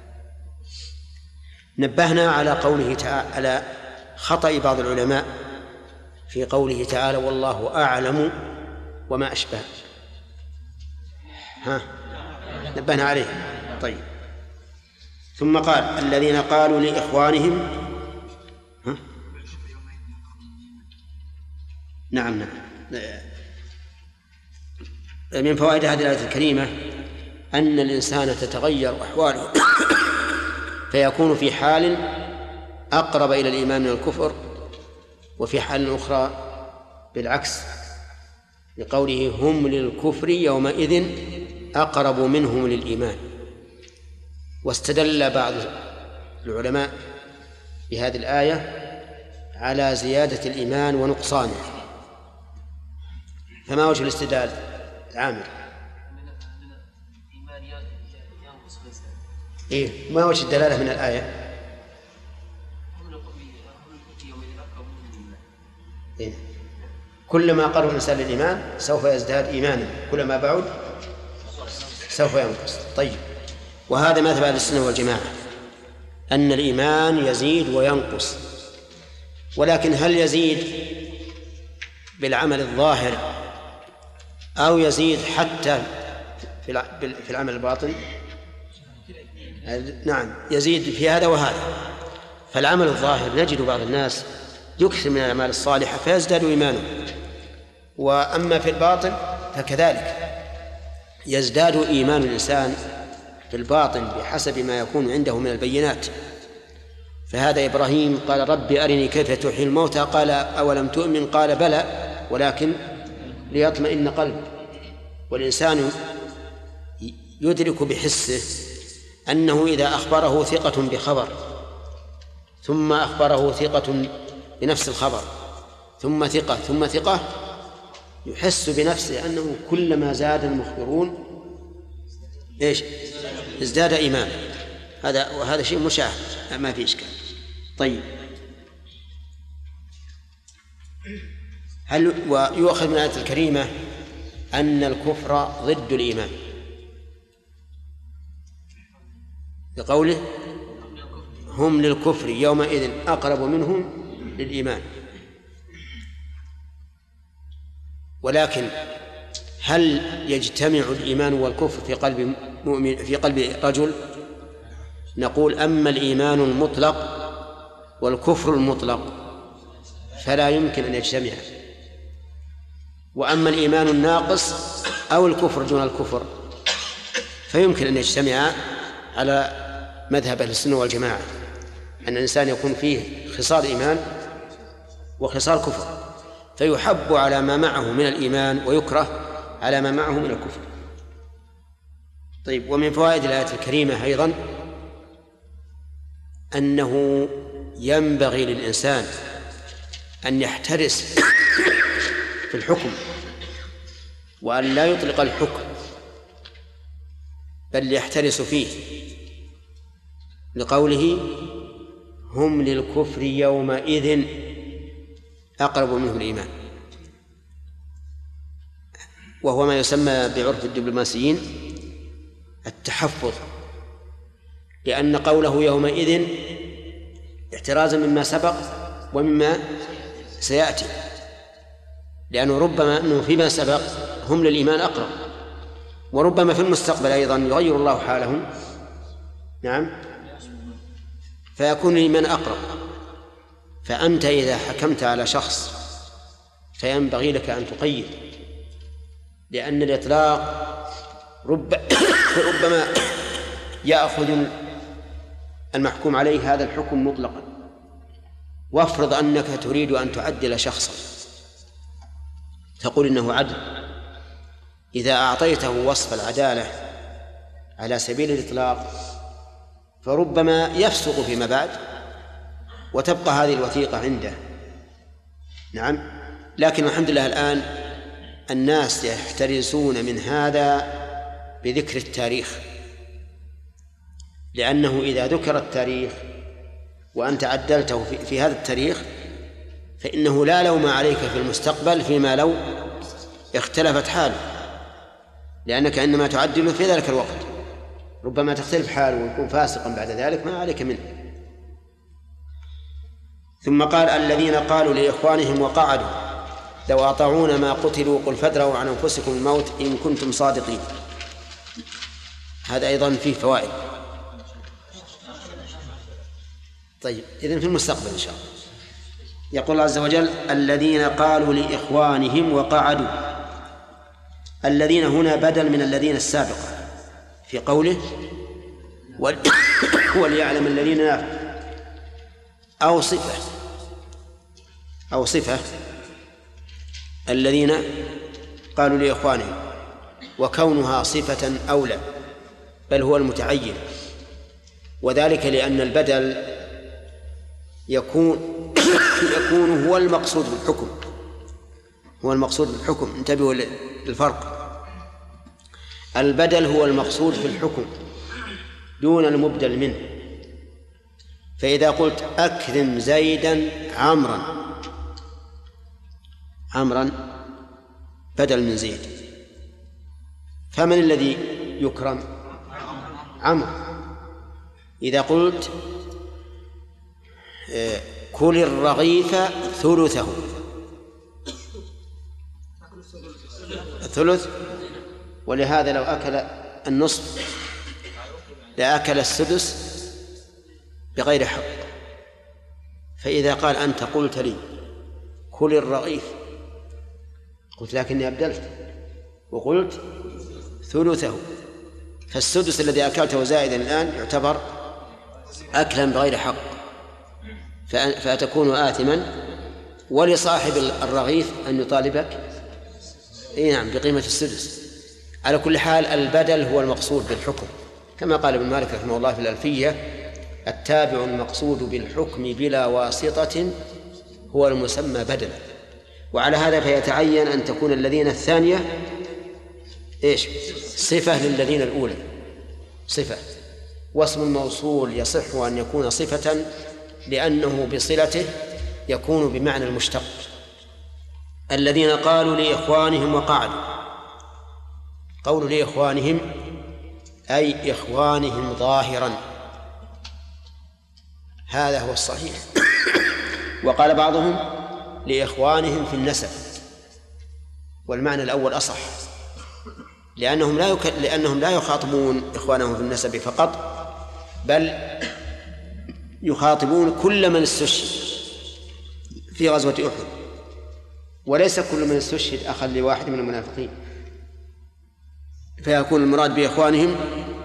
نبهنا على قوله تعالى على خطأ بعض العلماء في قوله تعالى والله أعلم وما أشبه، نبهنا عليه. طيب، ثم قال الذين قالوا لإخوانهم نعم. من فوائد هذه الآية الكريمة أن الإنسان تتغير أحواله فيكون في حال أقرب إلى الإيمان من الكفر، وفي حال أخرى بالعكس، لقوله هم للكفر يومئذ أقرب منهم للإيمان. واستدل بعض العلماء بهذه الآية على زيادة الإيمان ونقصانه، فما وجه الاستدلال عامر؟ ما وجه الدلالة من الآية؟ كلما قرب الإنسان للإيمان سوف يزداد إيمانا، كلما بعد سوف ينقص. طيب، وهذا مذهب أهل السنة والجماعة أن الإيمان يزيد وينقص، ولكن هل يزيد بالعمل الظاهر أو يزيد حتى في العمل الباطن؟ نعم، يزيد في هذا وهذا. فالعمل الظاهر نجد بعض الناس يكثر من الأعمال الصالحة فيزداد إيمانه، وأما في الباطن فكذلك يزداد إيمان الإنسان في الباطن بحسب ما يكون عنده من البينات. فهذا إبراهيم قال رب أرني كيف تحيي الموتى، قال أولم تؤمن، قال بلى ولكن ليطمئن قلبي. والإنسان يدرك بحسه أنه إذا أخبره ثقة بخبر ثم أخبره ثقة بنفس الخبر ثم ثقة ثم ثقة، يحس بنفسه أنه كلما زاد المخبرون ازداد إيمان. وهذا شيء مشاهد ما في إشكال. طيب، هل ويؤخذ من الآية الكريمة أن الكفر ضد الإيمان بقوله هم للكفر يومئذ أقرب منهم للإيمان. ولكن هل يجتمع الإيمان والكفر في قلب مؤمن في قلب رجل؟ نقول أما الإيمان المطلق والكفر المطلق فلا يمكن أن يجتمع، وأما الإيمان الناقص أو الكفر دون الكفر فيمكن أن يجتمع على مذهب أهل السنة والجماعة، أن الإنسان يكون فيه خصال إيمان وخصال كفر، فيحب على ما معه من الإيمان ويكره على ما معه من الكفر. طيب، ومن فوائد الآية الكريمة أيضا أنه ينبغي للإنسان أن يحترس في الحكم وأن لا يطلق الحكم بل يحترس فيه، لقوله هم للكفر يومئذ أقرب منه الإيمان، وهو ما يسمى بعرف الدبلوماسيين التحفظ، لأن قوله يومئذ احترازا مما سبق ومما سيأتي، لأنه ربما أنه فيما سبق هم للإيمان أقرب، وربما في المستقبل أيضا يغير الله حالهم نعم فيكون الإيمان أقرب. فأنت إذا حكمت على شخص فينبغي لك أن تقيد، لأن الإطلاق ربما يأخذ المحكوم عليه هذا الحكم مطلقا. وافرض أنك تريد أن تعدل شخصا تقول إنه عدل، إذا أعطيته وصف العدالة على سبيل الإطلاق فربما يفسق فيما بعد وتبقى هذه الوثيقة عنده. نعم، لكن الحمد لله الآن الناس يحترزون من هذا بذكر التاريخ، لأنه إذا ذكر التاريخ وأنت عدلته في هذا التاريخ فإنه لا لوم عليك في المستقبل فيما لو اختلفت حاله، لأنك إنما تعدل في ذلك الوقت، ربما تختلف حاله ويكون فاسقا بعد ذلك ما عليك منه. ثم قال الذين قالوا لإخوانهم وقعدوا لو أطاعون ما قتلوا قل فادروا عن أنفسكم الموت إن كنتم صادقين. هذا أيضا فيه فوائد. طيب إذن في المستقبل إن شاء الله. يقول الله عز وجل الذين قالوا لإخوانهم وقعدوا. الذين هنا بدل من الذين السابقة في قوله وليعلم الذين نافقوا، أو صفة الذين قالوا لإخوانهم، وكونها صفة أولى بل هو المتعين، وذلك لأن البدل يكون هو المقصود بالحكم، هو المقصود بالحكم. انتبهوا للفرق، البدل هو المقصود في الحكم دون المبدل منه. فإذا قلت أكرم زيدا عمرا بدل من زيد، فمن الذي يكرم؟ عمرو. إذا قلت كل الرغيف ثلثه، الثلث، ولهذا لو أكل النصف لأكل السدس بغير حق. فإذا قال أنت قلت لي كل الرغيف، قلت لكني أبدلت وقلت ثلثه، فالسدس الذي أكلته زائدا الآن يعتبر أكلا بغير حق، فتكون آثما، ولصاحب الرغيف أن يطالبك نعم بقيمة السدس. على كل حال البدل هو المقصود بالحكم، كما قال ابن مالك رحمه الله في الألفية: التابع المقصود بالحكم بلا واسطة هو المسمى بدلا. وعلى هذا فيتعين أن تكون الذين الثانية صفة للذين الأولى، صفة، واسم الموصول يصح أن يكون صفة لأنه بصلته يكون بمعنى المشتق. الذين قالوا لإخوانهم وقعدوا، قولوا لإخوانهم أي إخوانهم ظاهرا، هذا هو الصحيح. وقال بعضهم لإخوانهم في النسب، والمعنى الأول أصح، لأنهم لا يخاطبون إخوانهم في النسب فقط، بل يخاطبون كل من استشهد في غزوة أحد، وليس كل من استشهد أخا لواحد من المنافقين، فيكون المراد بإخوانهم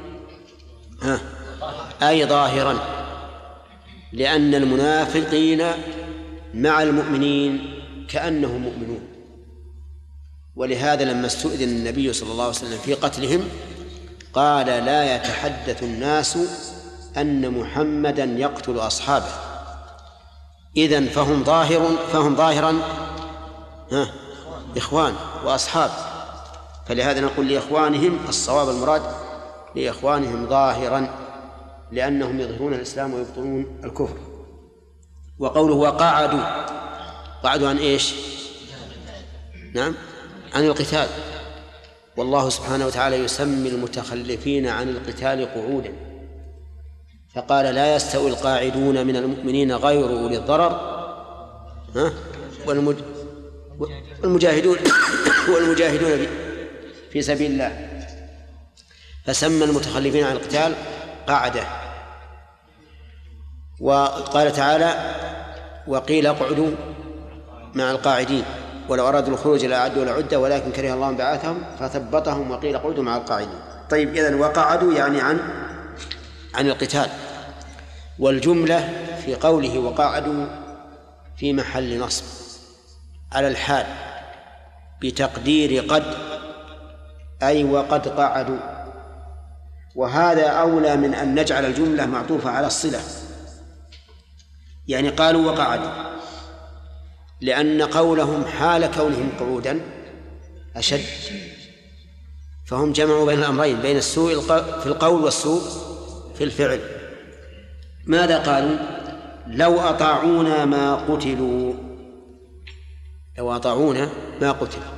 أي ظاهرا، لأن المنافقين مع المؤمنين كأنهم مؤمنون. ولهذا لما استؤذن النبي صلى الله عليه وسلم في قتلهم قال: لا يتحدث الناس أن محمدا يقتل أصحابه. إذن فهم ظاهرا إخوان وأصحاب، فلهذا نقول لإخوانهم، الصواب المراد لإخوانهم ظاهرا، لأنهم يظهرون الإسلام ويبطلون الكفر. وقوله وقعدوا، قعدوا عن إيش؟ نعم، عن القتال. والله سبحانه وتعالى يسمي المتخلفين عن القتال قعودا، فقال: لا يستوي القاعدون من المؤمنين غير أولي الضرر والمجاهدون في سبيل الله، فسمى المتخلفين عن القتال قعدة. وقال تعالى: وقيل اقعدوا مع القاعدين ولو أرادوا الخروج لأعدوا لعدة ولكن كره الله بعاثهم فثبطهم وقيل اقعدوا مع القاعدين. طيب، إذن وقعدوا يعني عن القتال. والجملة في قوله وقعدوا في محل نصب على الحال بتقدير قد، أي وقد قعدوا، وهذا أولى من أن نجعل الجملة معطوفة على الصلة، يعني قالوا وقعدوا، لأن قولهم حال كونهم قعودا أشد، فهم جمعوا بين الأمرين، بين السوء في القول والسوء في الفعل. ماذا قالوا؟ لو أطاعونا ما قتلوا، لو أطاعونا ما قتلوا.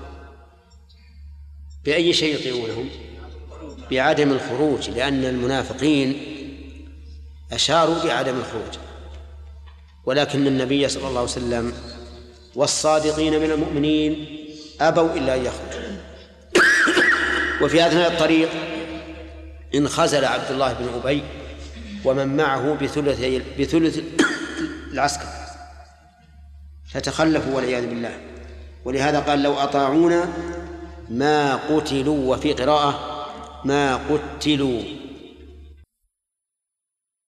بأي شيء يطيعونهم؟ بعدم الخروج، لأن المنافقين أشاروا بعدم الخروج، ولكن النبي صلى الله عليه وسلم والصادقين من المؤمنين أبوا إلا أن يخرجوا. وفي أثناء الطريق انخزل عبد الله بن أبي ومن معه بثلث العسكر فتخلفوا والعياذ بالله. ولهذا قال لو أطاعونا ما قتلوا، وفي قراءة ما قتلوا